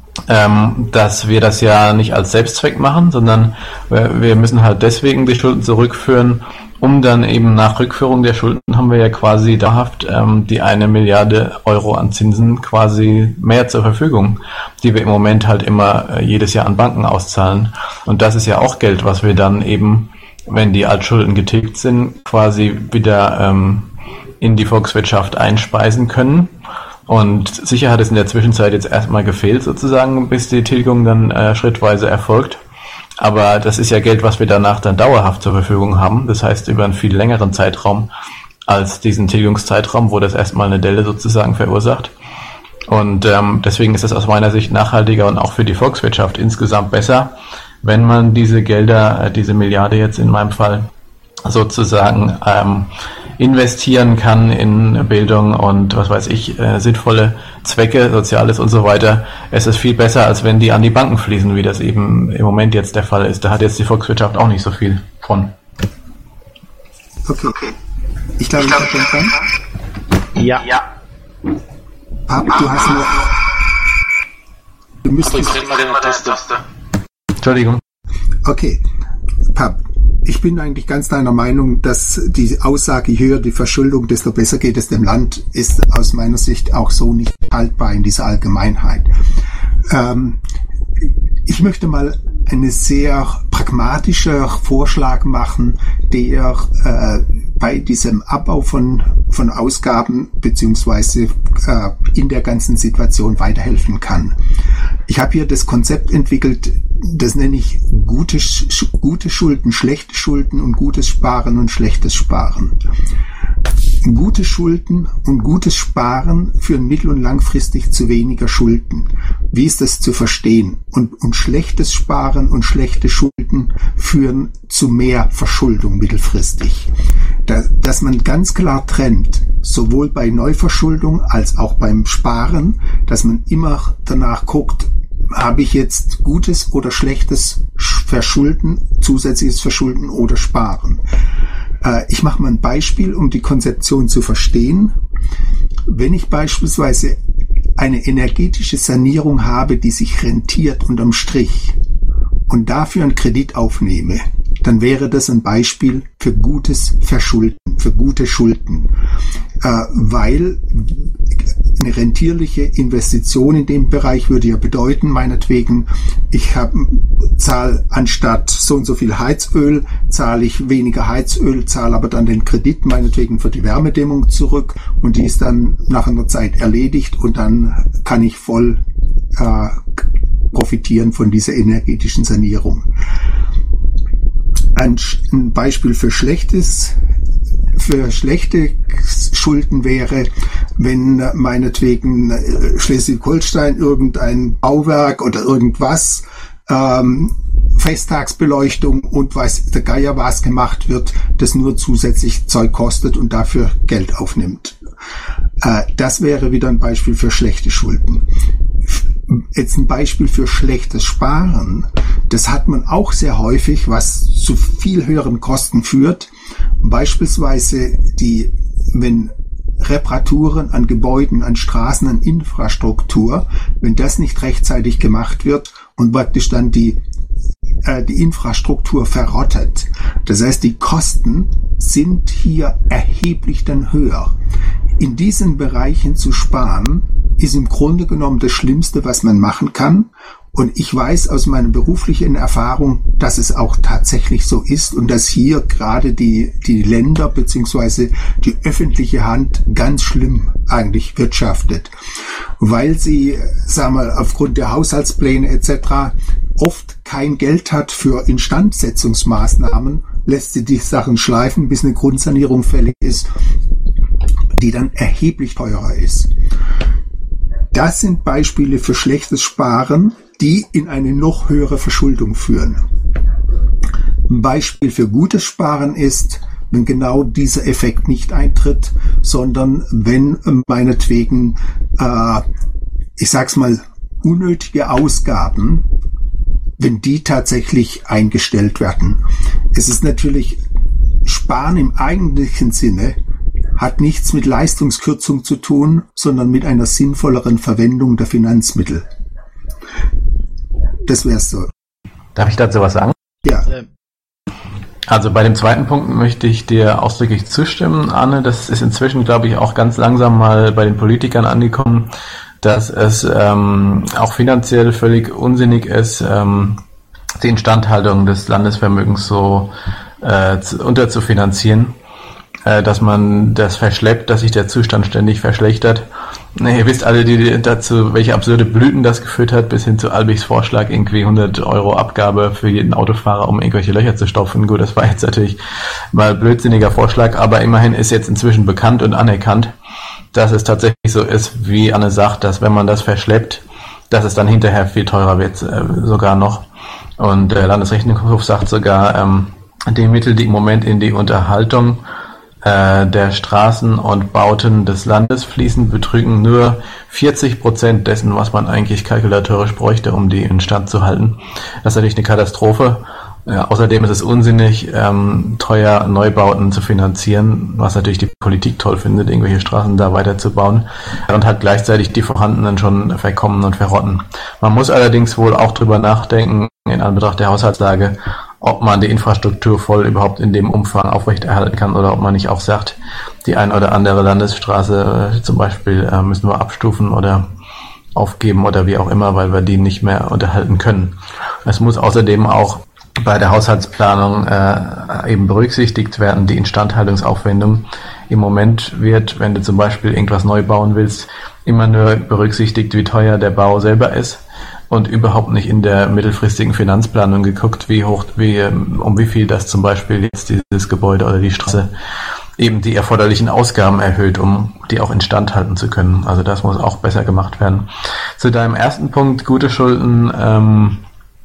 Ähm, dass wir das ja nicht als Selbstzweck machen, sondern wir, wir müssen halt deswegen die Schulden zurückführen, um dann eben nach Rückführung der Schulden haben wir ja quasi dauerhaft ähm, die eine Milliarde Euro an Zinsen quasi mehr zur Verfügung, die wir im Moment halt immer äh, jedes Jahr an Banken auszahlen. Und das ist ja auch Geld, was wir dann eben, wenn die Altschulden getilgt sind, quasi wieder ähm, in die Volkswirtschaft einspeisen können. Und sicher hat es in der Zwischenzeit jetzt erstmal gefehlt sozusagen, bis die Tilgung dann äh, schrittweise erfolgt. Aber das ist ja Geld, was wir danach dann dauerhaft zur Verfügung haben. Das heißt über einen viel längeren Zeitraum als diesen Tilgungszeitraum, wo das erstmal eine Delle sozusagen verursacht. Und ähm, deswegen ist es aus meiner Sicht nachhaltiger und auch für die Volkswirtschaft insgesamt besser, wenn man diese Gelder, äh, diese Milliarde jetzt in meinem Fall sozusagen ähm, investieren kann in Bildung und was weiß ich, äh, sinnvolle Zwecke, Soziales und so weiter. Es ist viel besser, als wenn die an die Banken fließen, wie das eben im Moment jetzt der Fall ist. Da hat jetzt die Volkswirtschaft auch nicht so viel von. Okay. Ich glaube, ich habe den dran. Ja. ja. Pap, du hast noch... Du müsstest... Entschuldigung. Okay. Pap, ich bin eigentlich ganz deiner Meinung, dass die Aussage, je höher die Verschuldung, desto besser geht es dem Land, ist aus meiner Sicht auch so nicht haltbar in dieser Allgemeinheit. Ähm, ich möchte mal einen sehr pragmatischer Vorschlag machen, der äh, bei diesem Abbau von, von Ausgaben beziehungsweise äh, in der ganzen Situation weiterhelfen kann. Ich habe hier das Konzept entwickelt, das nenne ich gute, gute Schulden, schlechte Schulden und gutes Sparen und schlechtes Sparen. Gute Schulden und gutes Sparen führen mittel- und langfristig zu weniger Schulden. Wie ist das zu verstehen? Und, und schlechtes Sparen und schlechte Schulden führen zu mehr Verschuldung mittelfristig. Da, dass man ganz klar trennt, sowohl bei Neuverschuldung als auch beim Sparen, dass man immer danach guckt, habe ich jetzt gutes oder schlechtes Verschulden, zusätzliches Verschulden oder Sparen. Ich mache mal ein Beispiel, um die Konzeption zu verstehen. Wenn ich beispielsweise eine energetische Sanierung habe, die sich rentiert unterm Strich und dafür einen Kredit aufnehme, dann wäre das ein Beispiel für gutes Verschulden, für gute Schulden, äh, weil eine rentierliche Investition in dem Bereich würde ja bedeuten, meinetwegen, ich habe zahle anstatt so und so viel Heizöl, zahle ich weniger Heizöl, zahle aber dann den Kredit meinetwegen für die Wärmedämmung zurück und die ist dann nach einer Zeit erledigt und dann kann ich voll äh, profitieren von dieser energetischen Sanierung. Ein, ein Beispiel für schlechtes, für schlechte Schulden wäre, wenn meinetwegen Schleswig-Holstein irgendein Bauwerk oder irgendwas, ähm, Festtagsbeleuchtung und weiß der Geier was gemacht wird, das nur zusätzlich Zeug kostet und dafür Geld aufnimmt. Äh, das wäre wieder ein Beispiel für schlechte Schulden. Jetzt ein Beispiel für schlechtes Sparen. Das hat man auch sehr häufig, was zu viel höheren Kosten führt. Beispielsweise die, wenn Reparaturen an Gebäuden, an Straßen, an Infrastruktur, wenn das nicht rechtzeitig gemacht wird und praktisch dann die äh, die Infrastruktur verrottet. Das heißt, die Kosten sind hier erheblich dann höher. In diesen Bereichen zu sparen, ist im Grunde genommen das Schlimmste, was man machen kann. Und ich weiß aus meiner beruflichen Erfahrung, dass es auch tatsächlich so ist und dass hier gerade die, die Länder beziehungsweise die öffentliche Hand ganz schlimm eigentlich wirtschaftet, weil sie, sagen wir, aufgrund der Haushaltspläne et cetera oft kein Geld hat für Instandsetzungsmaßnahmen, lässt sie die Sachen schleifen, bis eine Grundsanierung fällig ist, die dann erheblich teurer ist. Das sind Beispiele für schlechtes Sparen, die in eine noch höhere Verschuldung führen. Ein Beispiel für gutes Sparen ist, wenn genau dieser Effekt nicht eintritt, sondern wenn meinetwegen, äh, ich sag's mal, unnötige Ausgaben, wenn die tatsächlich eingestellt werden. Es ist natürlich Sparen im eigentlichen Sinne, hat nichts mit Leistungskürzung zu tun, sondern mit einer sinnvolleren Verwendung der Finanzmittel. Das wär's so. Darf ich dazu was sagen? Ja. Also bei dem zweiten Punkt möchte ich dir ausdrücklich zustimmen, Arne. Das ist inzwischen, glaube ich, auch ganz langsam mal bei den Politikern angekommen, dass es ähm, auch finanziell völlig unsinnig ist, ähm, die Instandhaltung des Landesvermögens so äh, zu, unterzufinanzieren. Dass man das verschleppt, dass sich der Zustand ständig verschlechtert. Ihr wisst alle, die dazu, welche absurde Blüten das geführt hat, bis hin zu Albichs Vorschlag, irgendwie hundert Euro Abgabe für jeden Autofahrer, um irgendwelche Löcher zu stopfen. Gut, das war jetzt natürlich mal ein blödsinniger Vorschlag, aber immerhin ist jetzt inzwischen bekannt und anerkannt, dass es tatsächlich so ist, wie Anne sagt, dass wenn man das verschleppt, dass es dann hinterher viel teurer wird, äh, sogar noch. Und der Landesrechnungshof sagt sogar, ähm, die Mittel, die im Moment in die Unterhaltung äh, der Straßen und Bauten des Landes fließen, betrügen nur vierzig Prozent dessen, was man eigentlich kalkulatorisch bräuchte, um die instand zu halten. Das ist natürlich eine Katastrophe. Ja, außerdem ist es unsinnig, ähm, teuer Neubauten zu finanzieren, was natürlich die Politik toll findet, irgendwelche Straßen da weiterzubauen, während halt gleichzeitig die vorhandenen schon verkommen und verrotten. Man muss allerdings wohl auch drüber nachdenken, in Anbetracht der Haushaltslage, ob man die Infrastruktur voll überhaupt in dem Umfang aufrechterhalten kann oder ob man nicht auch sagt, die ein oder andere Landesstraße äh, zum Beispiel äh, müssen wir abstufen oder aufgeben oder wie auch immer, weil wir die nicht mehr unterhalten können. Es muss außerdem auch bei der Haushaltsplanung äh, eben berücksichtigt werden, die Instandhaltungsaufwendung. Im Moment wird, wenn du zum Beispiel irgendwas neu bauen willst, immer nur berücksichtigt, wie teuer der Bau selber ist und überhaupt nicht in der mittelfristigen Finanzplanung geguckt, wie hoch, wie, um wie viel das zum Beispiel jetzt dieses Gebäude oder die Straße eben die erforderlichen Ausgaben erhöht, um die auch instand halten zu können. Also das muss auch besser gemacht werden. Zu deinem ersten Punkt, gute Schulden, ähm,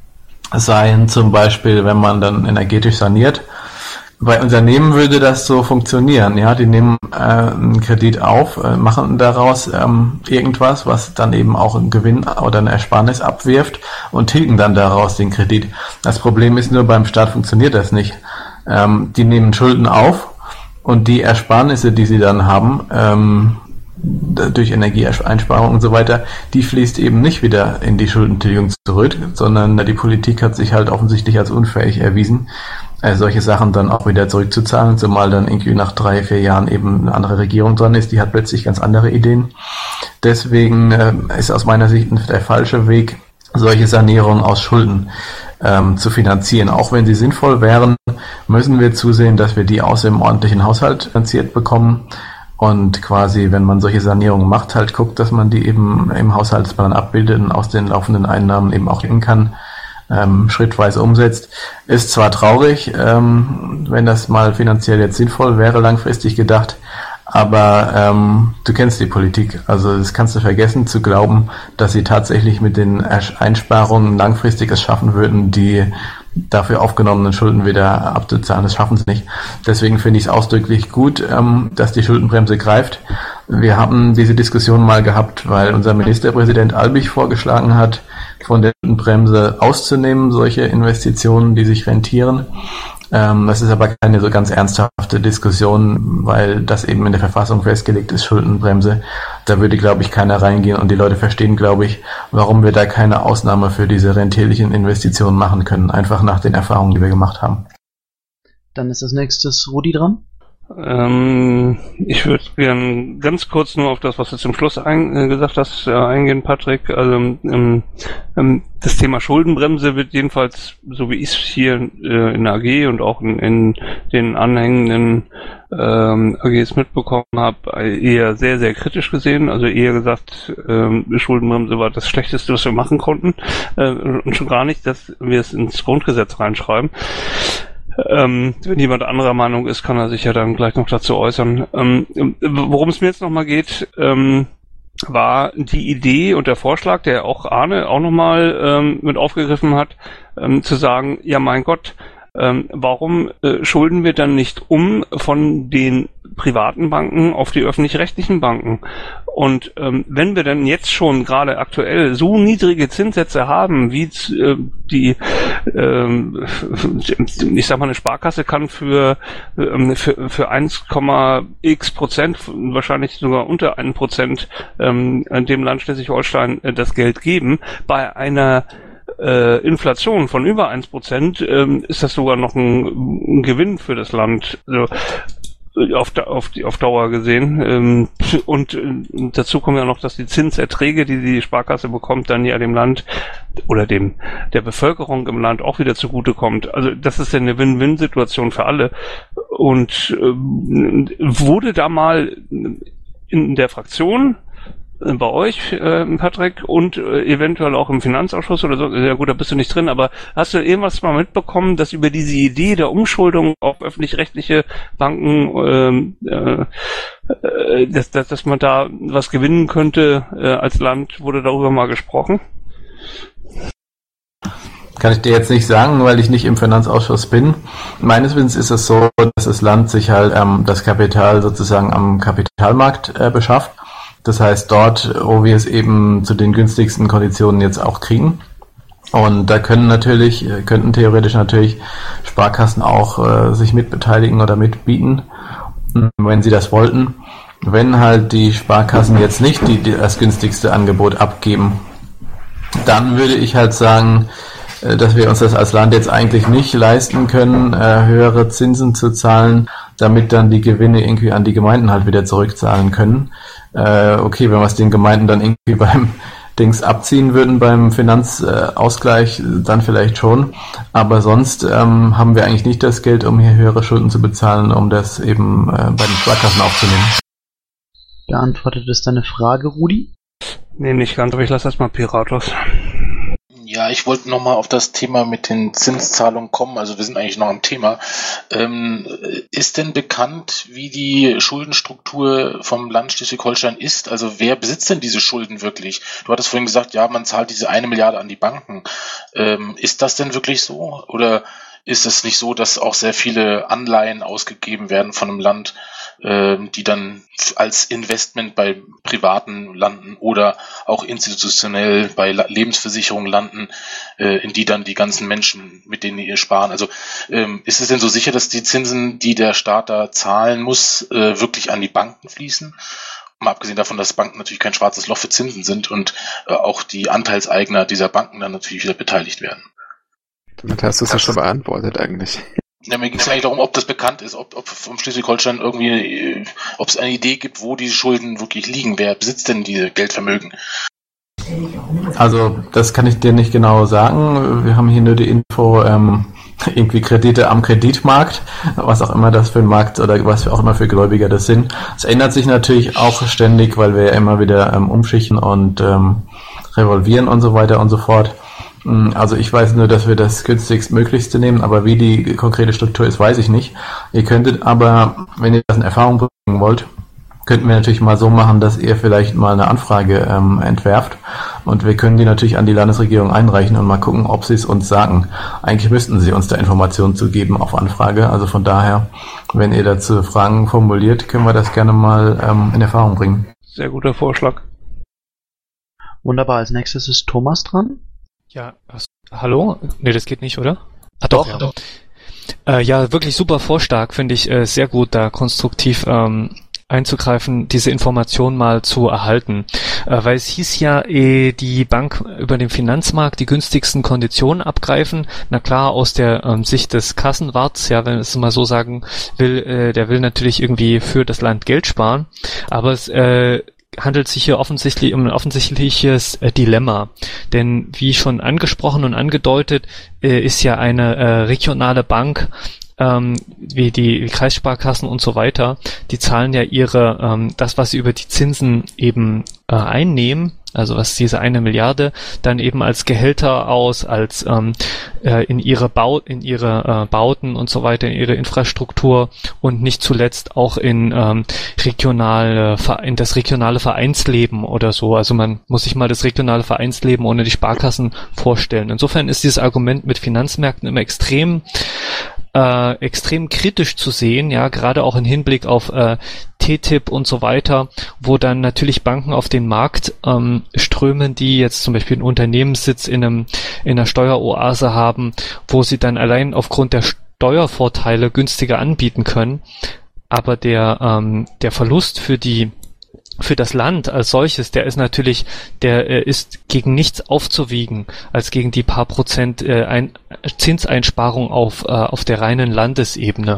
seien zum Beispiel, wenn man dann energetisch saniert. Bei Unternehmen würde das so funktionieren. Ja, die nehmen äh, einen Kredit auf, äh, machen daraus ähm, irgendwas, was dann eben auch einen Gewinn oder eine Ersparnis abwirft und tilgen dann daraus den Kredit. Das Problem ist nur, beim Staat funktioniert das nicht. Ähm, die nehmen Schulden auf und die Ersparnisse, die sie dann haben, ähm, durch Energieeinsparung und so weiter, die fließt eben nicht wieder in die Schuldentilgung zurück, sondern die Politik hat sich halt offensichtlich als unfähig erwiesen, äh, solche Sachen dann auch wieder zurückzuzahlen, zumal dann irgendwie nach drei, vier Jahren eben eine andere Regierung dran ist, die hat plötzlich ganz andere Ideen. Deswegen äh, ist aus meiner Sicht der falsche Weg, solche Sanierungen aus Schulden ähm, zu finanzieren. Auch wenn sie sinnvoll wären, müssen wir zusehen, dass wir die aus dem ordentlichen Haushalt finanziert bekommen. Und quasi, wenn man solche Sanierungen macht, halt guckt, dass man die eben im Haushaltsplan abbildet und aus den laufenden Einnahmen eben auch denken kann, ähm, schrittweise umsetzt. Ist zwar traurig, ähm, wenn das mal finanziell jetzt sinnvoll wäre, langfristig gedacht, aber ähm, du kennst die Politik. Also das kannst du vergessen, zu glauben, dass sie tatsächlich mit den Einsparungen langfristig es schaffen würden, die dafür aufgenommenen Schulden wieder abzuzahlen. Das schaffen sie nicht. Deswegen finde ich es ausdrücklich gut, ähm, dass die Schuldenbremse greift. Wir haben diese Diskussion mal gehabt, weil unser Ministerpräsident Albig vorgeschlagen hat, von der Schuldenbremse auszunehmen, solche Investitionen, die sich rentieren. Ähm, das ist aber keine so ganz ernsthafte Diskussion, weil das eben in der Verfassung festgelegt ist, Schuldenbremse. Da würde, glaube ich, keiner reingehen und die Leute verstehen, glaube ich, warum wir da keine Ausnahme für diese rentierlichen Investitionen machen können, einfach nach den Erfahrungen, die wir gemacht haben. Dann ist als nächstes Rudi dran. Ähm, ich würde gern ganz kurz nur auf das, was du zum Schluss ein, äh, gesagt hast, äh, eingehen, Patrick. Also ähm, ähm, das Thema Schuldenbremse wird jedenfalls, so wie ich es hier äh, in der A G und auch in, in den anhängenden ähm, A Gs mitbekommen habe, eher sehr, sehr kritisch gesehen. Also eher gesagt, ähm, Schuldenbremse war das Schlechteste, was wir machen konnten. Äh, und schon gar nicht, dass wir es ins Grundgesetz reinschreiben. Ähm, wenn jemand anderer Meinung ist, kann er sich ja dann gleich noch dazu äußern. Ähm, worum es mir jetzt nochmal geht, ähm, war die Idee und der Vorschlag, der auch Arne auch nochmal ähm, mit aufgegriffen hat, ähm, zu sagen, ja mein Gott, ähm, warum äh, schulden wir dann nicht um von den privaten Banken auf die öffentlich-rechtlichen Banken? Und ähm, wenn wir dann jetzt schon gerade aktuell so niedrige Zinssätze haben, wie äh, die, ähm, ich sag mal, eine Sparkasse kann für ähm, für, für eins, x Prozent, wahrscheinlich sogar unter ein Prozent, ähm, dem Land Schleswig-Holstein äh, das Geld geben, bei einer Äh, Inflation von über eins Prozent ähm, ist das sogar noch ein, ein Gewinn für das Land, also auf, auf, die, auf Dauer gesehen. Ähm, und äh, dazu kommt ja noch, dass die Zinserträge, die die Sparkasse bekommt, dann ja dem Land oder dem der Bevölkerung im Land auch wieder zugutekommt. Also das ist ja eine Win-Win-Situation für alle. Und äh, wurde da mal in der Fraktion bei euch, äh, Patrick, und äh, eventuell auch im Finanzausschuss oder so, ja gut, da bist du nicht drin, aber hast du irgendwas mal mitbekommen, dass über diese Idee der Umschuldung auf öffentlich-rechtliche Banken, ähm, äh, äh, dass, dass, dass man da was gewinnen könnte äh, als Land, wurde darüber mal gesprochen? kann ich dir jetzt nicht sagen, weil ich nicht im Finanzausschuss bin. Meines Wissens ist es so, dass das Land sich halt ähm, das Kapital sozusagen am Kapitalmarkt äh, beschafft. Das heißt dort, wo wir es eben zu den günstigsten Konditionen jetzt auch kriegen. Und da können natürlich, könnten theoretisch natürlich Sparkassen auch äh, sich mitbeteiligen oder mitbieten, wenn sie das wollten. Wenn halt die Sparkassen jetzt nicht die, die, das günstigste Angebot abgeben, dann würde ich halt sagen, äh, dass wir uns das als Land jetzt eigentlich nicht leisten können, äh, höhere Zinsen zu zahlen, damit dann die Gewinne irgendwie an die Gemeinden halt wieder zurückzahlen können. Äh, okay, wenn wir es den Gemeinden dann irgendwie beim Dings abziehen würden beim Finanzausgleich, dann vielleicht schon. Aber sonst ähm, haben wir eigentlich nicht das Geld, um hier höhere Schulden zu bezahlen, um das eben äh, bei den Sparkassen aufzunehmen. Beantwortet es deine Frage, Rudi? Nee, nicht ganz, aber ich lasse erstmal Piratos. Ja, ich wollte nochmal auf das Thema mit den Zinszahlungen kommen. Also wir sind eigentlich noch am Thema. Ähm, ist denn bekannt, wie die Schuldenstruktur vom Land Schleswig-Holstein ist? Also wer besitzt denn diese Schulden wirklich? Du hattest vorhin gesagt, ja, man zahlt diese eine Milliarde an die Banken. Ähm, ist das denn wirklich so? Oder ist es nicht so, dass auch sehr viele Anleihen ausgegeben werden von einem Land, ähm, die dann als Investment bei Privaten landen oder auch institutionell bei Lebensversicherungen landen, äh, in die dann die ganzen Menschen, mit denen ihr sparen? Also ähm, ist es denn so sicher, dass die Zinsen, die der Staat da zahlen muss, äh, wirklich an die Banken fließen? Mal abgesehen davon, dass Banken natürlich kein schwarzes Loch für Zinsen sind und äh, auch die Anteilseigner dieser Banken dann natürlich wieder beteiligt werden. Damit hast du es ja schon beantwortet eigentlich. Ja, mir ging es eigentlich darum, ob das bekannt ist, ob, ob vom Schleswig-Holstein irgendwie, ob es eine Idee gibt, wo diese Schulden wirklich liegen. Wer besitzt denn diese Geldvermögen? Also das kann ich dir nicht genau sagen. Wir haben hier nur die Info, ähm, irgendwie Kredite am Kreditmarkt, was auch immer das für ein Markt oder was auch immer für Gläubiger das sind. Es ändert sich natürlich auch ständig, weil wir ja immer wieder ähm, umschichten und ähm, revolvieren und so weiter und so fort. Also ich weiß nur, dass wir das günstigstmöglichste nehmen, aber wie die konkrete Struktur ist, weiß ich nicht. Ihr könntet aber, wenn ihr das in Erfahrung bringen wollt, könnten wir natürlich mal so machen, dass ihr vielleicht mal eine Anfrage ähm, entwerft und wir können die natürlich an die Landesregierung einreichen und mal gucken, ob sie es uns sagen. Eigentlich müssten sie uns da Informationen zu geben auf Anfrage, also von daher, wenn ihr dazu Fragen formuliert, können wir das gerne mal ähm, in Erfahrung bringen. Sehr guter Vorschlag. Wunderbar, als nächstes ist Thomas dran. Ja, was, hallo? Nee, das geht nicht, oder? Ah, doch. Ja, doch. Äh, ja, wirklich super Vorschlag, finde ich äh, sehr gut, da konstruktiv ähm, einzugreifen, diese Information mal zu erhalten. Äh, weil es hieß ja, eh, die Bank über den Finanzmarkt die günstigsten Konditionen abgreifen. Na klar, aus der ähm, Sicht des Kassenwarts, ja, wenn es mal so sagen will, äh, der will natürlich irgendwie für das Land Geld sparen. Aber es äh, handelt sich hier offensichtlich um ein offensichtliches äh, Dilemma. Denn wie schon angesprochen und angedeutet, äh, ist ja eine äh, regionale Bank, ähm, wie die Kreissparkassen und so weiter, die zahlen ja ihre, ähm, das, was sie über die Zinsen eben äh, einnehmen, also was diese eine Milliarde dann eben als Gehälter aus, als ähm, äh, in ihre Bau, in ihre äh, Bauten und so weiter, in ihre Infrastruktur und nicht zuletzt auch in ähm, regionale, in das regionale Vereinsleben oder so. Also man muss sich mal das regionale Vereinsleben ohne die Sparkassen vorstellen. Insofern ist dieses Argument mit Finanzmärkten immer extrem Äh, extrem kritisch zu sehen, ja, gerade auch im Hinblick auf äh, T T I P und so weiter, wo dann natürlich Banken auf den Markt ähm, strömen, die jetzt zum Beispiel einen Unternehmenssitz in einem in einer Steueroase haben, wo sie dann allein aufgrund der Steuervorteile günstiger anbieten können, aber der ähm, der Verlust für die für das Land als solches, der ist natürlich, der äh, ist gegen nichts aufzuwiegen, als gegen die paar Prozent äh, ein, Zinseinsparung auf äh, auf der reinen Landesebene.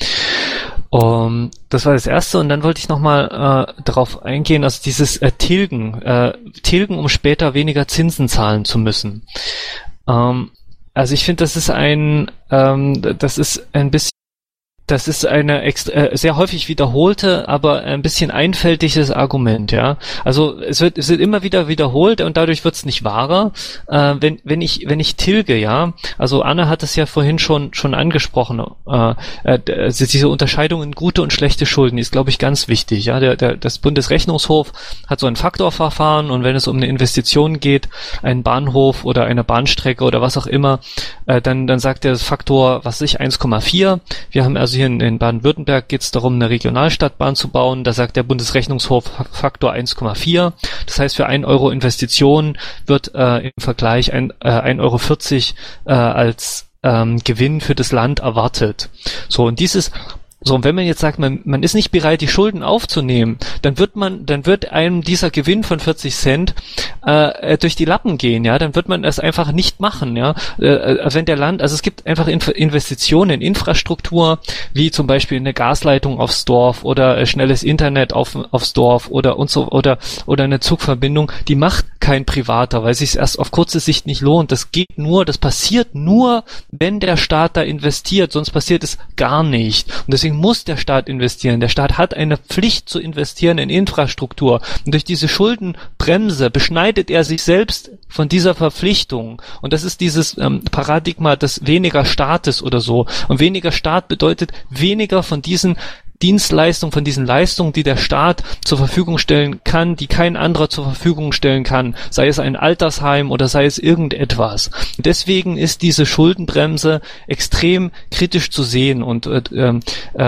Um, das war das Erste und dann wollte ich nochmal äh, darauf eingehen, also dieses äh, Tilgen, äh, Tilgen, um später weniger Zinsen zahlen zu müssen. Ähm, also ich finde, das ist ein, ähm, das ist ein bisschen das ist eine extra, äh, sehr häufig wiederholte, aber ein bisschen einfältiges Argument, ja. Also es wird, es wird immer wieder wiederholt und dadurch wird es nicht wahrer. Äh, wenn, wenn ich, wenn ich tilge, ja, also Anne hat es ja vorhin schon, schon angesprochen, äh, äh, also diese Unterscheidung in gute und schlechte Schulden, die ist, glaube ich, ganz wichtig, ja. Der, der, das Bundesrechnungshof hat so ein Faktorverfahren und wenn es um eine Investition geht, einen Bahnhof oder eine Bahnstrecke oder was auch immer, äh, dann, dann sagt der Faktor, was weiß ich, eins Komma vier. Wir haben also hier in, in Baden-Württemberg geht es darum, eine Regionalstadtbahn zu bauen. Da sagt der Bundesrechnungshof Faktor eins Komma vier. Das heißt, für ein Euro Investition wird äh, im Vergleich ein, äh, ein Euro vierzig äh, als ähm, Gewinn für das Land erwartet. So, und dieses So, und wenn man jetzt sagt, man, man ist nicht bereit, die Schulden aufzunehmen, dann wird man, dann wird einem dieser Gewinn von vierzig Cent äh, durch die Lappen gehen, ja, dann wird man das einfach nicht machen, ja. Äh, wenn der Land, also es gibt einfach Investitionen in Infrastruktur, wie zum Beispiel eine Gasleitung aufs Dorf oder äh, schnelles Internet auf, aufs Dorf oder und so oder oder eine Zugverbindung, die macht kein Privater, weil es sich erst auf kurze Sicht nicht lohnt. Das geht nur, das passiert nur, wenn der Staat da investiert, sonst passiert es gar nicht. Und deswegen muss der Staat investieren. Der Staat hat eine Pflicht zu investieren in Infrastruktur. Und durch diese Schuldenbremse beschneidet er sich selbst von dieser Verpflichtung. Und das ist dieses ähm, Paradigma des weniger Staates oder so. Und weniger Staat bedeutet weniger von diesen Dienstleistungen, von diesen Leistungen, die der Staat zur Verfügung stellen kann, die kein anderer zur Verfügung stellen kann, sei es ein Altersheim oder sei es irgendetwas. Deswegen ist diese Schuldenbremse extrem kritisch zu sehen und äh, äh,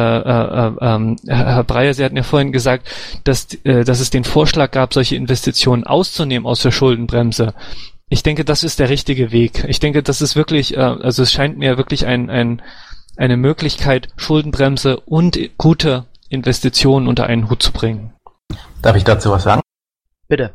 äh, äh, Herr Breyer, Sie hatten ja vorhin gesagt, dass, äh, dass es den Vorschlag gab, solche Investitionen auszunehmen aus der Schuldenbremse. Ich denke, das ist der richtige Weg. Ich denke, das ist wirklich, äh, also es scheint mir wirklich ein, ein eine Möglichkeit, Schuldenbremse und gute Investitionen unter einen Hut zu bringen. Darf ich dazu was sagen? Bitte.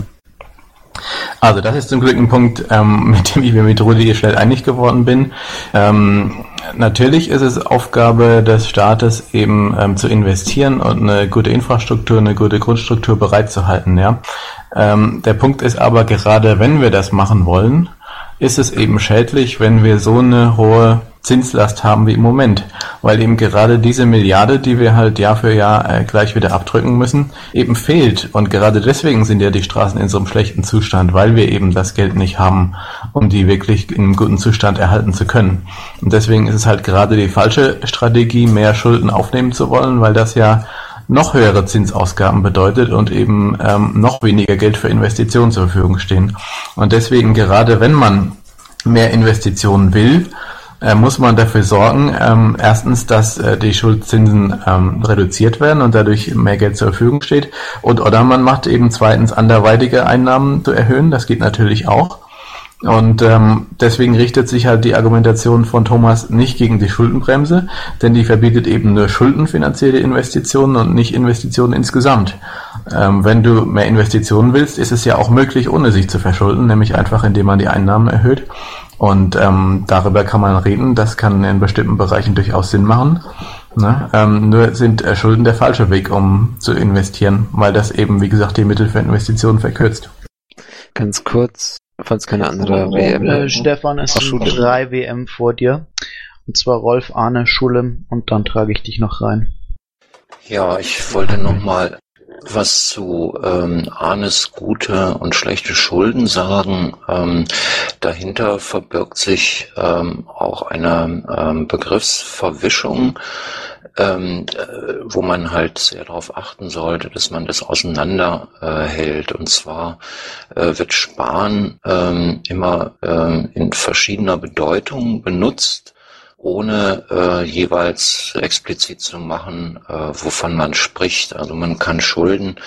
Also das ist zum Glück ein Punkt, ähm, mit dem ich mir mit Rudi schnell einig geworden bin. Ähm, natürlich ist es Aufgabe des Staates eben ähm, zu investieren und eine gute Infrastruktur, eine gute Grundstruktur bereitzuhalten. Ja? Ähm, der Punkt ist aber, gerade wenn wir das machen wollen, ist es eben schädlich, wenn wir so eine hohe Zinslast haben wie im Moment, weil eben gerade diese Milliarde, die wir halt Jahr für Jahr äh, gleich wieder abdrücken müssen, eben fehlt. Und gerade deswegen sind ja die Straßen in so einem schlechten Zustand, weil wir eben das Geld nicht haben, um die wirklich in einem guten Zustand erhalten zu können. Und deswegen ist es halt gerade die falsche Strategie, mehr Schulden aufnehmen zu wollen, weil das ja noch höhere Zinsausgaben bedeutet und eben ähm, noch weniger Geld für Investitionen zur Verfügung stehen. Und deswegen, gerade wenn man mehr Investitionen will, äh, muss man dafür sorgen, ähm, erstens, dass äh, die Schuldzinsen ähm, reduziert werden und dadurch mehr Geld zur Verfügung steht. Und oder man macht eben zweitens anderweitige Einnahmen zu erhöhen, das geht natürlich auch. Und ähm, deswegen richtet sich halt die Argumentation von Thomas nicht gegen die Schuldenbremse, denn die verbietet eben nur schuldenfinanzierte Investitionen und nicht Investitionen insgesamt. Ähm, wenn du mehr Investitionen willst, ist es ja auch möglich, ohne sich zu verschulden, nämlich einfach indem man die Einnahmen erhöht. Und ähm, darüber kann man reden, das kann in bestimmten Bereichen durchaus Sinn machen. Ne? Ähm, nur sind äh, Schulden der falsche Weg, um zu investieren, weil das eben, wie gesagt, die Mittel für Investitionen verkürzt. Ganz kurz, falls keine andere oh, W M. Äh, Stefan, es sind drei W M vor dir. Und zwar Rolf, Arne, Schulle und dann trage ich dich noch rein. Ja, ich wollte nochmal was zu ähm, Arnes gute und schlechte Schulden sagen. Ähm, dahinter verbirgt sich ähm, auch eine ähm, Begriffsverwischung, ähm, äh, wo man halt sehr darauf achten sollte, dass man das auseinander äh, hält. Und zwar äh, wird Sparen ähm, immer ähm, in verschiedener Bedeutung benutzt, ohne äh, jeweils explizit zu machen, äh, wovon man spricht. Also man kann Schulden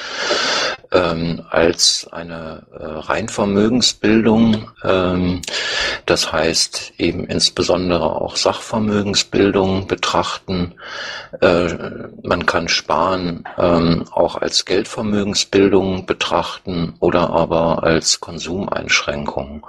ähm, als eine äh, Reinvermögensbildung, ähm, das heißt eben insbesondere auch Sachvermögensbildung betrachten. Äh, man kann Sparen ähm, auch als Geldvermögensbildung betrachten oder aber als Konsumeinschränkung.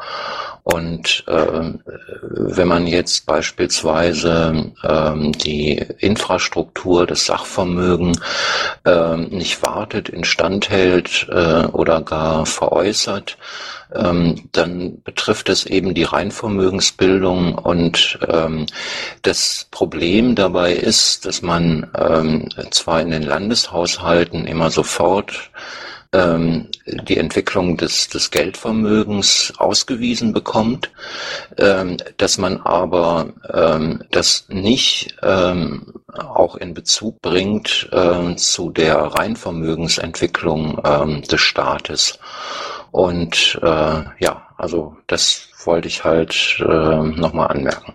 Und äh, wenn man jetzt beispielsweise ähm, die Infrastruktur, das Sachvermögen ähm, nicht wartet, instand hält, wird äh, oder gar veräußert, ähm, dann betrifft es eben die Reinvermögensbildung und ähm, das Problem dabei ist, dass man ähm, zwar in den Landeshaushalten immer sofort ähm, die Entwicklung des, des Geldvermögens ausgewiesen bekommt, ähm, dass man aber ähm, das nicht ähm, auch in Bezug bringt äh, zu der Reinvermögensentwicklung ähm, des Staates. Und äh, ja, also das wollte ich halt äh, nochmal anmerken.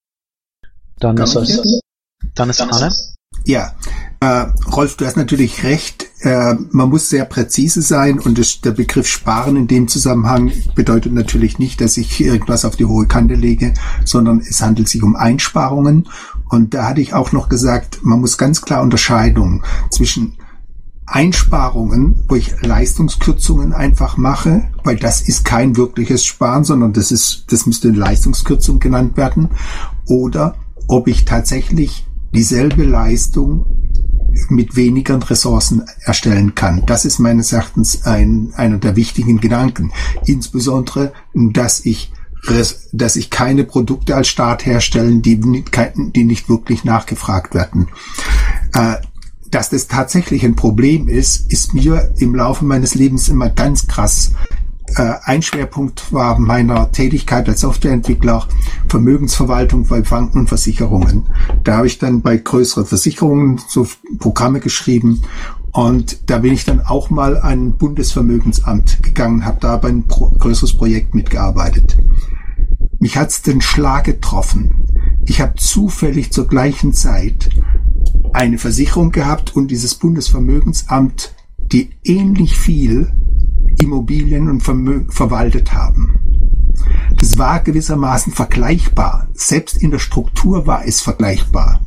Dann ist es, dann ist Anne. Ja, äh, Rolf, du hast natürlich recht. Äh, man muss sehr präzise sein und das, der Begriff Sparen in dem Zusammenhang bedeutet natürlich nicht, dass ich irgendwas auf die hohe Kante lege, sondern es handelt sich um Einsparungen. Und da hatte ich auch noch gesagt, man muss ganz klar Unterscheidung zwischen Einsparungen, wo ich Leistungskürzungen einfach mache, weil das ist kein wirkliches Sparen, sondern das ist, das müsste eine Leistungskürzung genannt werden, oder ob ich tatsächlich dieselbe Leistung mit weniger Ressourcen erstellen kann. Das ist meines Erachtens ein, einer der wichtigen Gedanken. Insbesondere, dass ich, dass ich keine Produkte als Staat herstellen, die nicht, die nicht wirklich nachgefragt werden. Äh, Dass das tatsächlich ein Problem ist, ist mir im Laufe meines Lebens immer ganz krass. Äh, ein Schwerpunkt war meiner Tätigkeit als Softwareentwickler Vermögensverwaltung bei Banken und Versicherungen. Da habe ich dann bei größeren Versicherungen so Programme geschrieben und da bin ich dann auch mal an ein Bundesvermögensamt gegangen, habe da bei ein pro- größeres Projekt mitgearbeitet. Mich hat's den Schlag getroffen. Ich habe zufällig zur gleichen Zeit eine Versicherung gehabt und dieses Bundesvermögensamt, die ähnlich viel Immobilien und Vermö- verwaltet haben. Das war gewissermaßen vergleichbar. Selbst in der Struktur war es vergleichbar.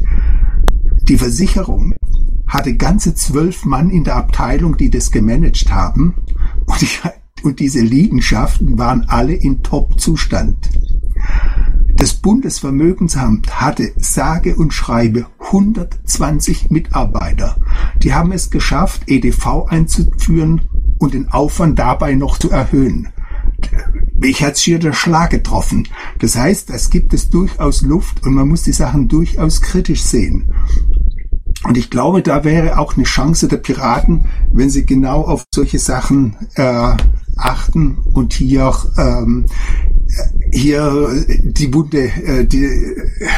Die Versicherung hatte ganze zwölf Mann in der Abteilung, die das gemanagt haben, und, ich, und diese Liegenschaften waren alle in Top-Zustand. Das Bundesvermögensamt hatte sage und schreibe hundertzwanzig Mitarbeiter. Die haben es geschafft, E D V einzuführen und den Aufwand dabei noch zu erhöhen. Mich hat's hier der Schlag getroffen. Das heißt, es gibt es durchaus Luft und man muss die Sachen durchaus kritisch sehen. Und ich glaube, da wäre auch eine Chance der Piraten, wenn sie genau auf solche Sachen äh, achten und hier ähm, hier die Wunde, äh, die, äh,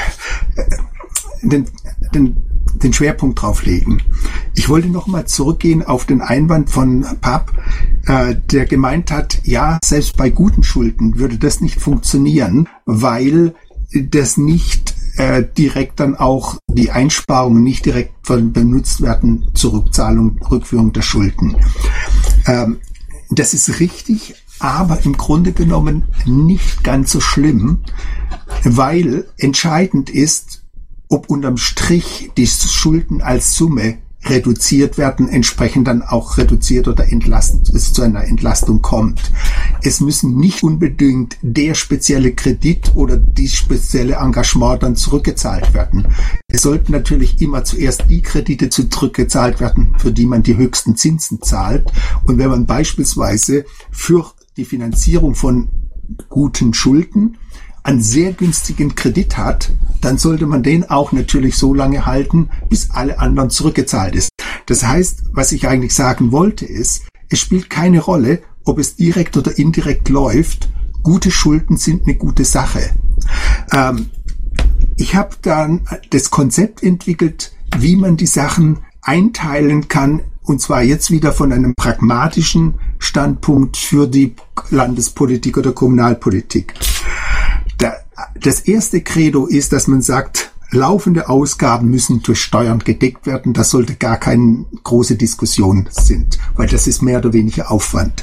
den, den, den Schwerpunkt drauf legen. Ich wollte noch mal zurückgehen auf den Einwand von Papp, äh, der gemeint hat, ja, selbst bei guten Schulden würde das nicht funktionieren, weil das nicht äh, direkt dann auch die Einsparungen nicht direkt benutzt werden zur Rückzahlung, Rückführung der Schulden. Ähm, das ist richtig, aber im Grunde genommen nicht ganz so schlimm, weil entscheidend ist, ob unterm Strich die Schulden als Summe reduziert werden, entsprechend dann auch reduziert oder entlastet, es zu einer Entlastung kommt. Es müssen nicht unbedingt der spezielle Kredit oder die spezielle Engagement dann zurückgezahlt werden. Es sollten natürlich immer zuerst die Kredite zurückgezahlt werden, für die man die höchsten Zinsen zahlt. Und wenn man beispielsweise für die Finanzierung von guten Schulden einen sehr günstigen Kredit hat, dann sollte man den auch natürlich so lange halten, bis alle anderen zurückgezahlt ist. Das heißt, was ich eigentlich sagen wollte, ist, es spielt keine Rolle, ob es direkt oder indirekt läuft. Gute Schulden sind eine gute Sache. Ähm, ich habe dann das Konzept entwickelt, wie man die Sachen einteilen kann, und zwar jetzt wieder von einem pragmatischen Standpunkt für die Landespolitik oder Kommunalpolitik. Das erste Credo ist, dass man sagt, laufende Ausgaben müssen durch Steuern gedeckt werden. Das sollte gar keine große Diskussion sind, weil das ist mehr oder weniger Aufwand.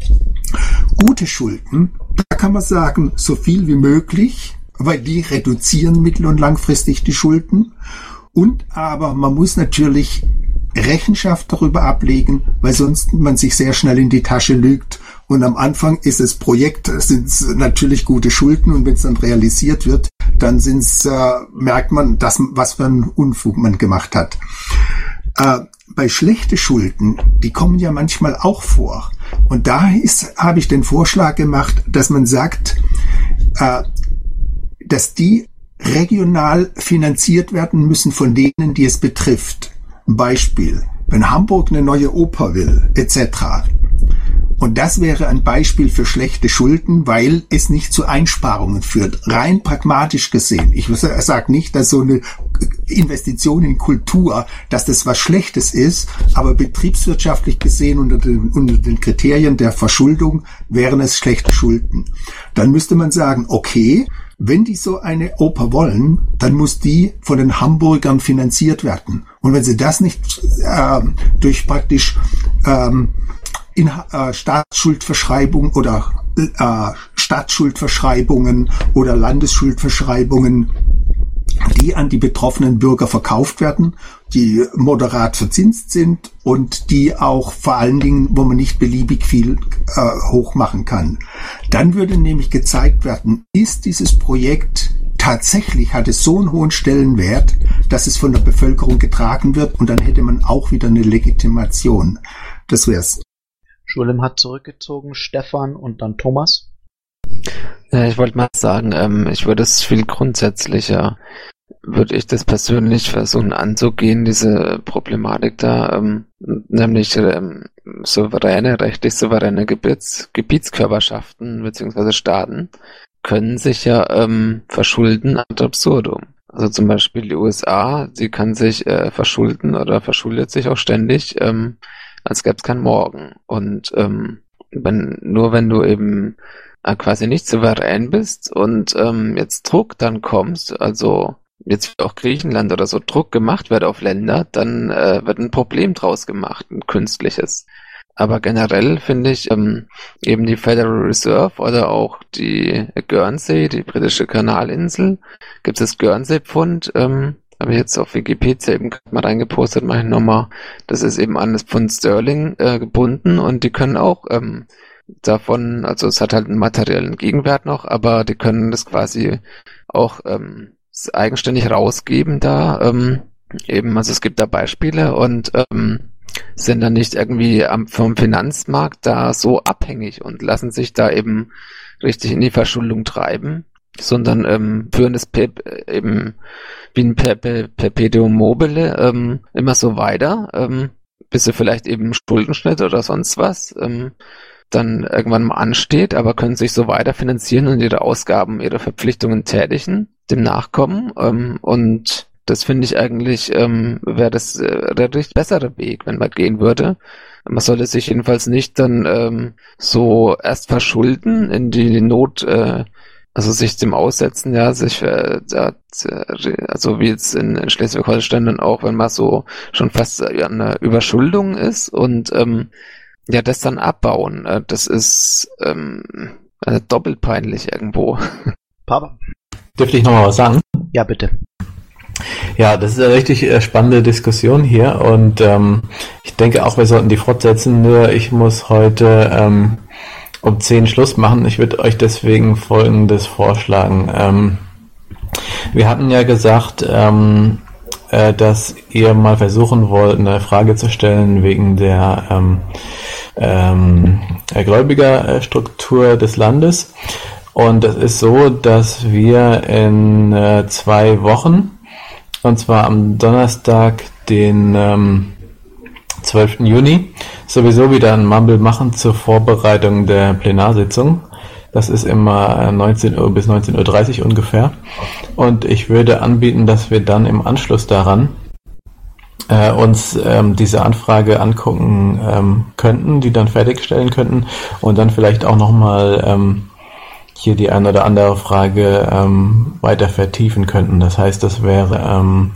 Gute Schulden, da kann man sagen, so viel wie möglich, weil die reduzieren mittel- und langfristig die Schulden. Und aber man muss natürlich Rechenschaft darüber ablegen, weil sonst man sich sehr schnell in die Tasche lügt. Und am Anfang ist das Projekt, sind es natürlich gute Schulden, und wenn es dann realisiert wird, dann sind's, äh, merkt man, dass, was für einen Unfug man gemacht hat. Äh, bei schlechte Schulden, die kommen ja manchmal auch vor. Und da ist, habe ich den Vorschlag gemacht, dass man sagt, äh, dass die regional finanziert werden müssen von denen, die es betrifft. Ein Beispiel, wenn Hamburg eine neue Oper will, et cetera. Und das wäre ein Beispiel für schlechte Schulden, weil es nicht zu Einsparungen führt. Rein pragmatisch gesehen. Ich sage nicht, dass so eine Investition in Kultur, dass das was Schlechtes ist, aber betriebswirtschaftlich gesehen unter den, unter den Kriterien der Verschuldung wären es schlechte Schulden. Dann müsste man sagen, okay, wenn die so eine Oper wollen, dann muss die von den Hamburgern finanziert werden. Und wenn sie das nicht äh, durch praktisch ähm, in äh, Staatsschuldverschreibung oder äh, Staatsschuldverschreibungen oder Landesschuldverschreibungen, die an die betroffenen Bürger verkauft werden, die moderat verzinst sind und die auch vor allen Dingen, wo man nicht beliebig viel äh, hoch machen kann. Dann würde nämlich gezeigt werden, ist dieses Projekt tatsächlich, hat es so einen hohen Stellenwert, dass es von der Bevölkerung getragen wird, und dann hätte man auch wieder eine Legitimation. Das wär's. Schulim hat zurückgezogen, Stefan und dann Thomas. Ja, ich wollte mal sagen, ähm, ich würde es viel grundsätzlicher, würde ich das persönlich versuchen anzugehen, diese Problematik da, ähm, nämlich ähm, souveräne, rechtlich souveräne Gebiets, Gebietskörperschaften bzw. Staaten können sich ja ähm, verschulden ad absurdum. Also zum Beispiel die U S A, sie kann sich äh, verschulden oder verschuldet sich auch ständig, ähm, als gäbe es kein Morgen. Und ähm, wenn, nur wenn du eben äh, quasi nicht souverän bist und ähm, jetzt Druck dann kommst, also jetzt auch Griechenland oder so Druck gemacht wird auf Länder, dann äh, wird ein Problem draus gemacht, ein künstliches. Aber generell finde ich ähm, eben die Federal Reserve oder auch die Guernsey, die britische Kanalinsel, gibt es das Guernsey-Pfund, ähm, habe ich jetzt auf Wikipedia eben mal reingepostet, mache ich nochmal. Das ist eben an das Pfund Sterling äh, gebunden und die können auch ähm, davon, also es hat halt einen materiellen Gegenwert noch, aber die können das quasi auch ähm, eigenständig rausgeben da. Ähm, eben, also es gibt da Beispiele und ähm, sind dann nicht irgendwie am, vom Finanzmarkt da so abhängig und lassen sich da eben richtig in die Verschuldung treiben, sondern ähm, führen das Pe- eben wie ein per- per- Perpetuum mobile ähm, immer so weiter, ähm, bis sie vielleicht eben Schuldenschnitt oder sonst was ähm, dann irgendwann mal ansteht, aber können sich so weiter finanzieren und ihre Ausgaben, ihre Verpflichtungen tätigen, dem nachkommen ähm, und das finde ich eigentlich, ähm, wäre das äh, der richtig bessere Weg, wenn man gehen würde. Man sollte sich jedenfalls nicht dann ähm, so erst verschulden in die Not, äh, also sich dem aussetzen, ja, sich, äh, also wie jetzt in, in Schleswig-Holstein dann auch, wenn man so schon fast äh, eine Überschuldung ist und ähm, ja, das dann abbauen. Äh, das ist ähm, äh, doppelt peinlich irgendwo. Papa. Dürfte ich noch mal was sagen? Ja, bitte. Ja, das ist eine richtig äh, spannende Diskussion hier und ähm, ich denke auch, wir sollten die fortsetzen, nur ich muss heute ähm, um zehn Schluss machen. Ich würde euch deswegen Folgendes vorschlagen. Ähm, wir hatten ja gesagt, ähm, äh, dass ihr mal versuchen wollt, eine Frage zu stellen wegen der ähm, ähm, Gläubigerstruktur des Landes. Und es ist so, dass wir in äh, zwei Wochen, und zwar am Donnerstag, den ähm, zwölften Juni, sowieso wieder ein Mumble machen zur Vorbereitung der Plenarsitzung. Das ist immer neunzehn Uhr bis neunzehn Uhr dreißig ungefähr. Und ich würde anbieten, dass wir dann im Anschluss daran äh, uns ähm, diese Anfrage angucken ähm, könnten, die dann fertigstellen könnten und dann vielleicht auch nochmal ähm, hier die eine oder andere Frage ähm, weiter vertiefen könnten. Das heißt, das wäre ähm,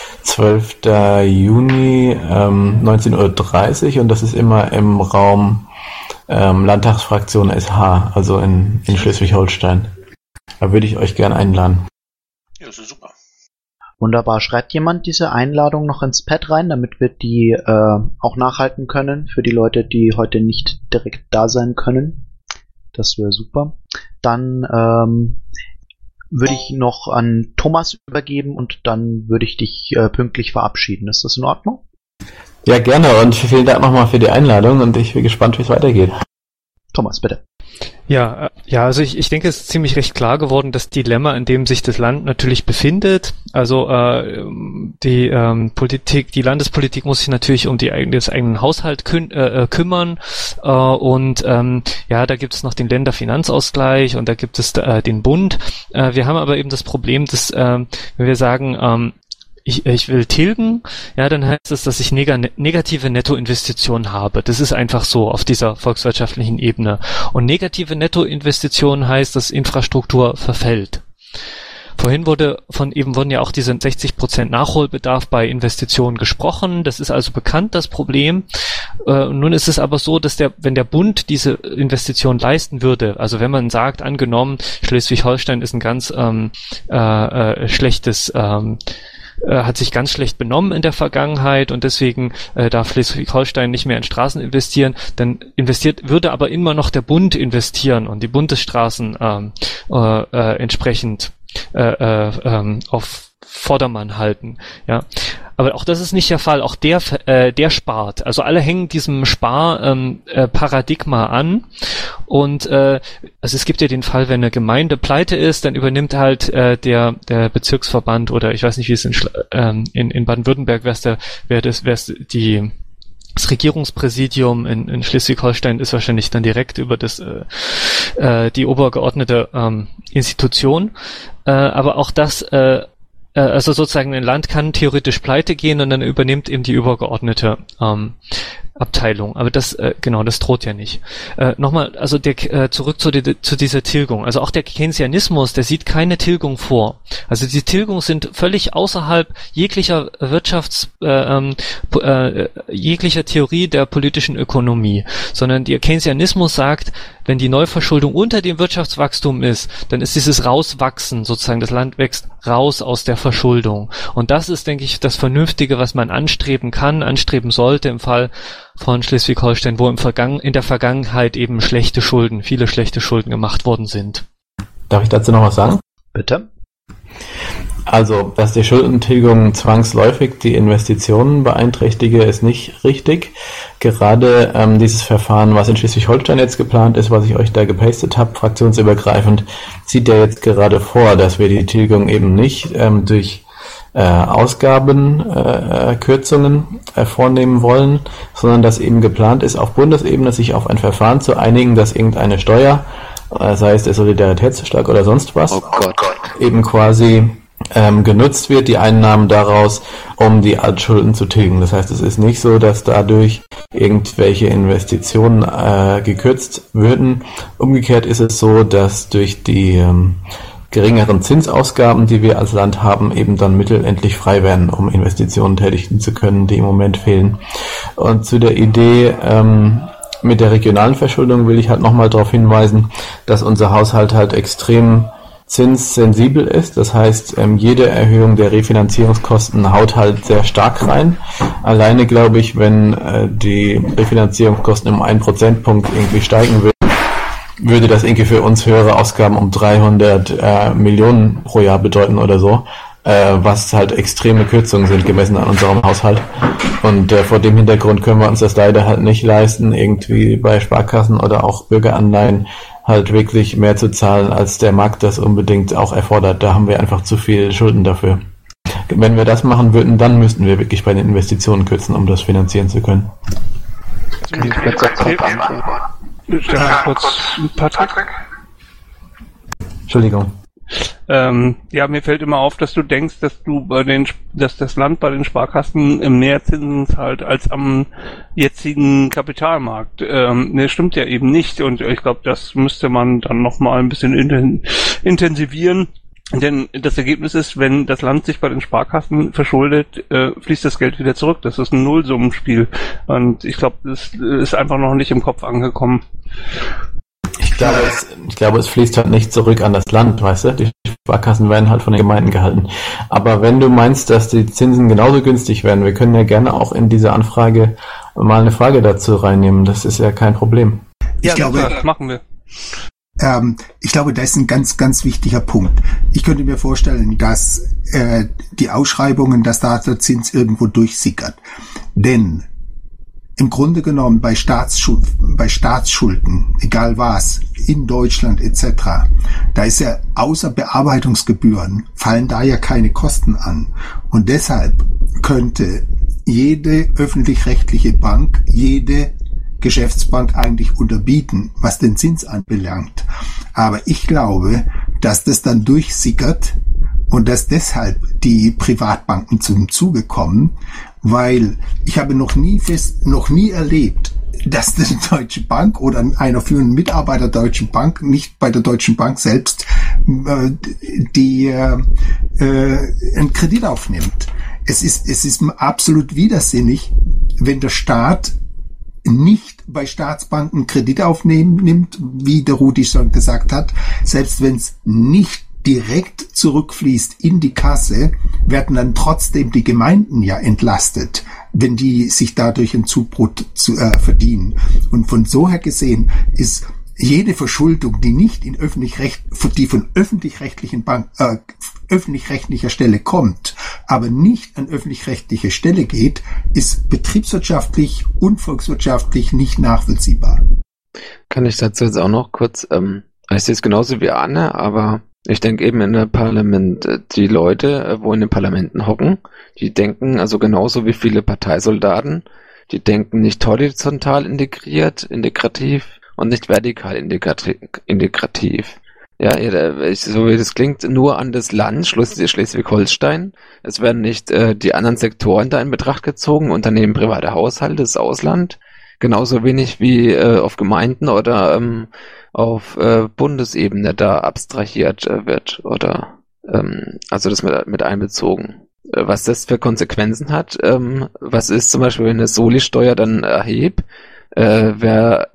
zwölften Juni, ähm, neunzehn Uhr dreißig und das ist immer im Raum ähm, Landtagsfraktion S H, also in, in Schleswig-Holstein. Da würde ich euch gern einladen. Ja, das ist super. Wunderbar. Schreibt jemand diese Einladung noch ins Pad rein, damit wir die äh, auch nachhalten können für die Leute, die heute nicht direkt da sein können? Das wäre super. Dann ähm, würde ich noch an Thomas übergeben und dann würde ich dich äh, pünktlich verabschieden. Ist das in Ordnung? Ja, gerne und vielen Dank nochmal für die Einladung und ich bin gespannt, wie es weitergeht. Thomas, bitte. Ja, ja, also ich, ich denke, es ist ziemlich recht klar geworden, das Dilemma, in dem sich das Land natürlich befindet. Also äh, die ähm, Politik, die Landespolitik muss sich natürlich um die das eigenen Haushalt kü- äh, kümmern äh, und ähm, ja, da gibt es noch den Länderfinanzausgleich und da gibt es äh, den Bund. Äh, wir haben aber eben das Problem, dass äh, wenn wir sagen, ähm, Ich, ich will tilgen, ja, dann heißt es, dass ich neg- negative Nettoinvestitionen habe. Das ist einfach so auf dieser volkswirtschaftlichen Ebene. Und negative Nettoinvestitionen heißt, dass Infrastruktur verfällt. Vorhin wurde von eben wurden ja auch diese sechzig Prozent Nachholbedarf bei Investitionen gesprochen. Das ist also bekannt, das Problem. Äh, nun ist es aber so, dass der, wenn der Bund diese Investition leisten würde, also wenn man sagt, angenommen, Schleswig-Holstein ist ein ganz ähm, äh, äh, schlechtes ähm, hat sich ganz schlecht benommen in der Vergangenheit und deswegen äh, darf Schleswig-Holstein nicht mehr in Straßen investieren, dann investiert, würde aber immer noch der Bund investieren und die Bundesstraßen ähm, äh, äh, entsprechend äh, äh, ähm, auf Vordermann halten, ja. Aber auch das ist nicht der Fall. Auch der, äh, der spart. Also alle hängen diesem Spar-Paradigma ähm, äh, an. Und äh, also es gibt ja den Fall, wenn eine Gemeinde pleite ist, dann übernimmt halt äh, der der Bezirksverband oder ich weiß nicht, wie es in ähm, in, in Baden-Württemberg wäre, der wäre das wäre die das Regierungspräsidium in, in Schleswig-Holstein ist wahrscheinlich dann direkt über das äh, äh, die obergeordnete ähm, Institution. Äh, aber auch das äh, Also sozusagen ein Land kann theoretisch pleite gehen und dann übernimmt eben die übergeordnete ähm, Abteilung. Aber das, äh, genau, das droht ja nicht. Äh, nochmal, also der, äh, zurück zu, die, zu dieser Tilgung. Also auch der Keynesianismus, der sieht keine Tilgung vor. Also die Tilgung sind völlig außerhalb jeglicher Wirtschafts, äh, äh, jeglicher Theorie der politischen Ökonomie. Sondern der Keynesianismus sagt, wenn die Neuverschuldung unter dem Wirtschaftswachstum ist, dann ist dieses Rauswachsen, sozusagen das Land wächst raus aus der Verschuldung. Und das ist, denke ich, das Vernünftige, was man anstreben kann, anstreben sollte im Fall von Schleswig-Holstein, wo im Vergangen, in der Vergangenheit eben schlechte Schulden, viele schlechte Schulden gemacht worden sind. Darf ich dazu noch was sagen? Bitte. Also, dass die Schuldentilgung zwangsläufig die Investitionen beeinträchtige, ist nicht richtig. Gerade ähm, dieses Verfahren, was in Schleswig-Holstein jetzt geplant ist, was ich euch da gepastet habe, fraktionsübergreifend, sieht ja jetzt gerade vor, dass wir die Tilgung eben nicht ähm, durch äh, Ausgabenkürzungen äh, äh, vornehmen wollen, sondern dass eben geplant ist, auf Bundesebene sich auf ein Verfahren zu einigen, dass irgendeine Steuer, äh, sei es der Solidaritätszuschlag oder sonst was, oh Gott, Gott. eben quasi ähm, genutzt wird, die Einnahmen daraus, um die Altschulden zu tilgen. Das heißt, es ist nicht so, dass dadurch irgendwelche Investitionen äh, gekürzt würden. Umgekehrt ist es so, dass durch die ähm, geringeren Zinsausgaben, die wir als Land haben, eben dann Mittel endlich frei werden, um Investitionen tätigen zu können, die im Moment fehlen. Und zu der Idee ähm, mit der regionalen Verschuldung will ich halt nochmal darauf hinweisen, dass unser Haushalt halt extrem zinssensibel ist. Das heißt, ähm, jede Erhöhung der Refinanzierungskosten haut halt sehr stark rein. Alleine glaube ich, wenn äh, die Refinanzierungskosten um einen Prozentpunkt irgendwie steigen würden, würde das irgendwie für uns höhere Ausgaben um dreihundert äh, Millionen pro Jahr bedeuten oder so, äh, was halt extreme Kürzungen sind gemessen an unserem Haushalt. Und äh, vor dem Hintergrund können wir uns das leider halt nicht leisten, irgendwie bei Sparkassen oder auch Bürgeranleihen halt wirklich mehr zu zahlen, als der Markt das unbedingt auch erfordert. Da haben wir einfach zu viel Schulden dafür. Wenn wir das machen würden, dann müssten wir wirklich bei den Investitionen kürzen, um das finanzieren zu können. Kann ich kurz kurz Patrick? Entschuldigung. Ähm, ja, mir fällt immer auf, dass du denkst, dass du bei den, dass das Land bei den Sparkassen mehr Zinsen zahlt als am jetzigen Kapitalmarkt. Ähm, ne, stimmt ja eben nicht und ich glaube, das müsste man dann nochmal ein bisschen inten- intensivieren. Denn das Ergebnis ist, wenn das Land sich bei den Sparkassen verschuldet, äh, fließt das Geld wieder zurück. Das ist ein Nullsummenspiel. Und ich glaube, das ist einfach noch nicht im Kopf angekommen. Ich glaube, es, ich glaube, es fließt halt nicht zurück an das Land, weißt du? Die Sparkassen werden halt von den Gemeinden gehalten. Aber wenn du meinst, dass die Zinsen genauso günstig werden, wir können ja gerne auch in diese Anfrage mal eine Frage dazu reinnehmen. Das ist ja kein Problem. Ich ja, glaube, das machen wir. Ähm, ich glaube, das ist ein ganz, ganz wichtiger Punkt. Ich könnte mir vorstellen, dass äh, die Ausschreibungen, dass da der Zins irgendwo durchsickert. Denn im Grunde genommen bei, Staatsschuld, bei Staatsschulden, egal was, in Deutschland et cetera, da ist ja außer Bearbeitungsgebühren, fallen da ja keine Kosten an. Und deshalb könnte jede öffentlich-rechtliche Bank, jede Geschäftsbank eigentlich unterbieten, was den Zins anbelangt. Aber ich glaube, dass das dann durchsickert und dass deshalb die Privatbanken zum Zuge kommen, weil ich habe noch nie fest, noch nie erlebt, dass die Deutsche Bank oder einer führenden Mitarbeiter der Deutschen Bank nicht bei der Deutschen Bank selbst äh, die äh, einen Kredit aufnimmt. Es ist es ist absolut widersinnig, wenn der Staat nicht bei Staatsbanken Kredit aufnehmen nimmt, wie der Rudi schon gesagt hat, selbst wenn es nicht direkt zurückfließt in die Kasse, werden dann trotzdem die Gemeinden ja entlastet, wenn die sich dadurch ein Zubrot zu, äh, verdienen. Und von so her gesehen ist jede Verschuldung, die nicht in öffentlich-recht, die von öffentlich-rechtlichen Bank, äh, öffentlich-rechtlicher Stelle kommt, aber nicht an öffentlich-rechtliche Stelle geht, ist betriebswirtschaftlich und volkswirtschaftlich nicht nachvollziehbar. Kann ich dazu jetzt auch noch kurz, ähm, ich sehe es genauso wie Arne, aber ich denke eben in der Parlament, die Leute, wo in den Parlamenten hocken, die denken also genauso wie viele Parteisoldaten, die denken nicht horizontal integriert, integrativ und nicht vertikal integrativ. Ja, so wie das klingt, nur an das Land Schleswig-Holstein. Es werden nicht äh, die anderen Sektoren da in Betracht gezogen, Unternehmen, private Haushalte, das Ausland. Genauso wenig wie äh, auf Gemeinden oder ähm, auf äh, Bundesebene da abstrahiert äh, wird oder ähm, also das mit, mit einbezogen. Äh, was das für Konsequenzen hat, ähm, was ist zum Beispiel, wenn eine Soli-Steuer dann erhebt, äh, wer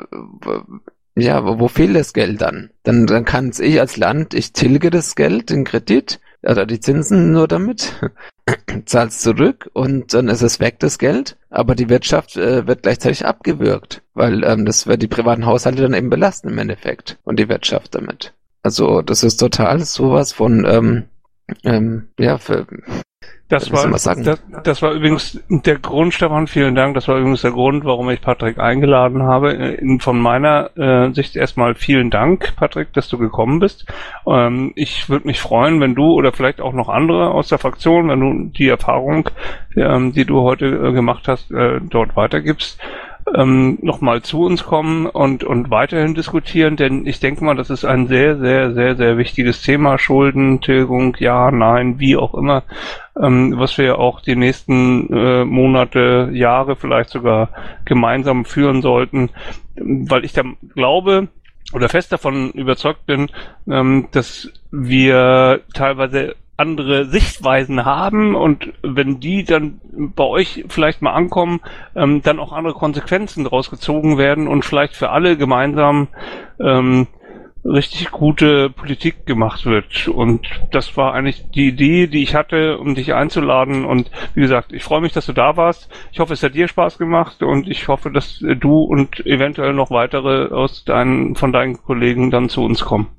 ja, wo, wo fehlt das Geld dann? Dann, dann kann es ich als Land, ich tilge das Geld, den Kredit, oder die Zinsen nur damit, zahl's zurück und dann ist es weg, das Geld, aber die Wirtschaft äh, wird gleichzeitig abgewürgt, weil ähm, das wird die privaten Haushalte dann eben belasten im Endeffekt und die Wirtschaft damit. Also das ist total sowas von, ähm, ähm, ja, für... Das war, das, das war übrigens der Grund, Stefan, vielen Dank, das war übrigens der Grund, warum ich Patrick eingeladen habe. In, von meiner äh, Sicht erstmal vielen Dank, Patrick, dass du gekommen bist. Ähm, ich würde mich freuen, wenn du oder vielleicht auch noch andere aus der Fraktion, wenn du die Erfahrung, ähm, die du heute äh, gemacht hast, äh, dort weitergibst, ähm, nochmal zu uns kommen und, und weiterhin diskutieren, denn ich denke mal, das ist ein sehr, sehr, sehr, sehr wichtiges Thema. Schulden, Tilgung, ja, nein, wie auch immer, ähm, was wir auch die nächsten äh, Monate, Jahre vielleicht sogar gemeinsam führen sollten, weil ich da glaube oder fest davon überzeugt bin, ähm, dass wir teilweise andere Sichtweisen haben und wenn die dann bei euch vielleicht mal ankommen, ähm, dann auch andere Konsequenzen daraus gezogen werden und vielleicht für alle gemeinsam ähm, richtig gute Politik gemacht wird. Und das war eigentlich die Idee, die ich hatte, um dich einzuladen. Und wie gesagt, ich freue mich, dass du da warst. Ich hoffe, es hat dir Spaß gemacht und ich hoffe, dass du und eventuell noch weitere aus deinen, von deinen Kollegen dann zu uns kommen.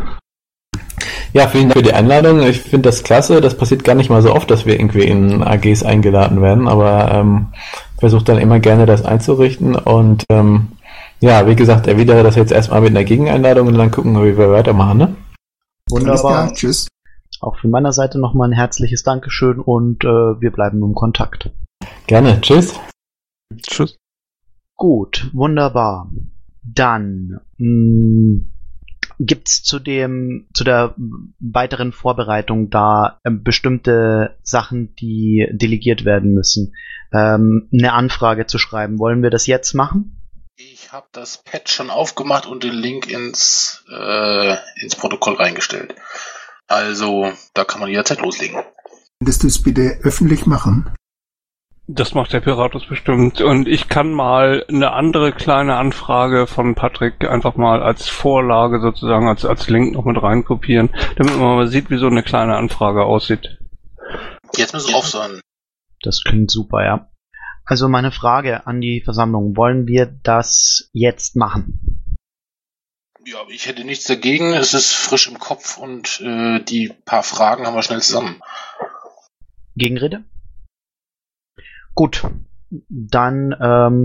Ja, vielen Dank für die Einladung. Ich finde das klasse. Das passiert gar nicht mal so oft, dass wir irgendwie in A Gs eingeladen werden, aber ähm, versuche dann immer gerne das einzurichten und ähm, ja, wie gesagt, erwidere das jetzt erstmal mit einer Gegeneinladung und dann gucken wir, wie wir weitermachen, ne? Wunderbar. Ja, tschüss. Auch von meiner Seite nochmal ein herzliches Dankeschön und äh, wir bleiben im Kontakt. Gerne, tschüss. Tschüss. Gut, wunderbar. Dann mh, gibt's zu dem, zu der weiteren Vorbereitung da äh, bestimmte Sachen, die delegiert werden müssen. Ähm, eine Anfrage zu schreiben. Wollen wir das jetzt machen? Ich habe das Pad schon aufgemacht und den Link ins, äh, ins Protokoll reingestellt. Also, da kann man jederzeit loslegen. Könntest du es bitte öffentlich machen? Das macht der Piratus bestimmt. Und ich kann mal eine andere kleine Anfrage von Patrick einfach mal als Vorlage sozusagen, als, als Link noch mit reinkopieren, damit man mal sieht, wie so eine kleine Anfrage aussieht. Jetzt müssen wir auf sein. Das klingt super, ja. Also meine Frage an die Versammlung, wollen wir das jetzt machen? Ja, ich hätte nichts dagegen, es ist frisch im Kopf und äh, die paar Fragen haben wir schnell zusammen. Gegenrede? Gut, dann ähm,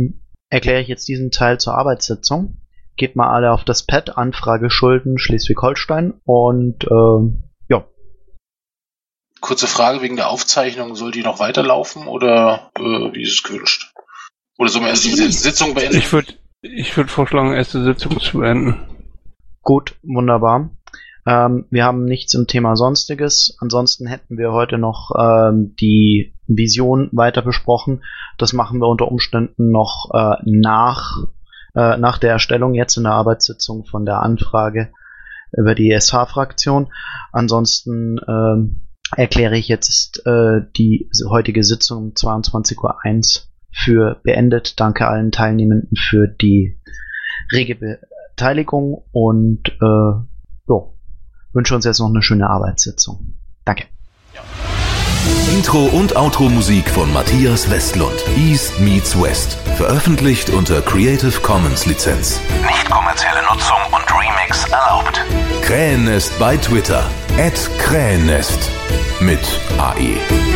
erkläre ich jetzt diesen Teil zur Arbeitssitzung. Geht mal alle auf das Pad, Anfrage Schulden Schleswig-Holstein und äh, ja. Kurze Frage wegen der Aufzeichnung, soll die noch weiterlaufen oder äh, wie ist es gewünscht? Oder sollen wir erst die Sitzung beenden? Ich würde ich würd vorschlagen, erst die Sitzung zu beenden. Gut, wunderbar. Ähm, wir haben nichts im Thema Sonstiges. Ansonsten hätten wir heute noch ähm, die Vision weiter besprochen. Das machen wir unter Umständen noch äh, nach, äh, nach der Erstellung, jetzt in der Arbeitssitzung von der Anfrage über die S H-Fraktion. Ansonsten ähm, erkläre ich jetzt äh, die heutige Sitzung um zweiundzwanzig Uhr eins für beendet. Danke allen Teilnehmenden für die rege Beteiligung und äh, so. Wünsche uns jetzt noch eine schöne Arbeitssitzung. Danke. Intro und Outro-Musik von Matthias Westlund. East meets West. Veröffentlicht unter Creative Commons Lizenz. Nicht kommerzielle Nutzung und Remix erlaubt. Krähennest bei Twitter. at Krähennest. Mit A E.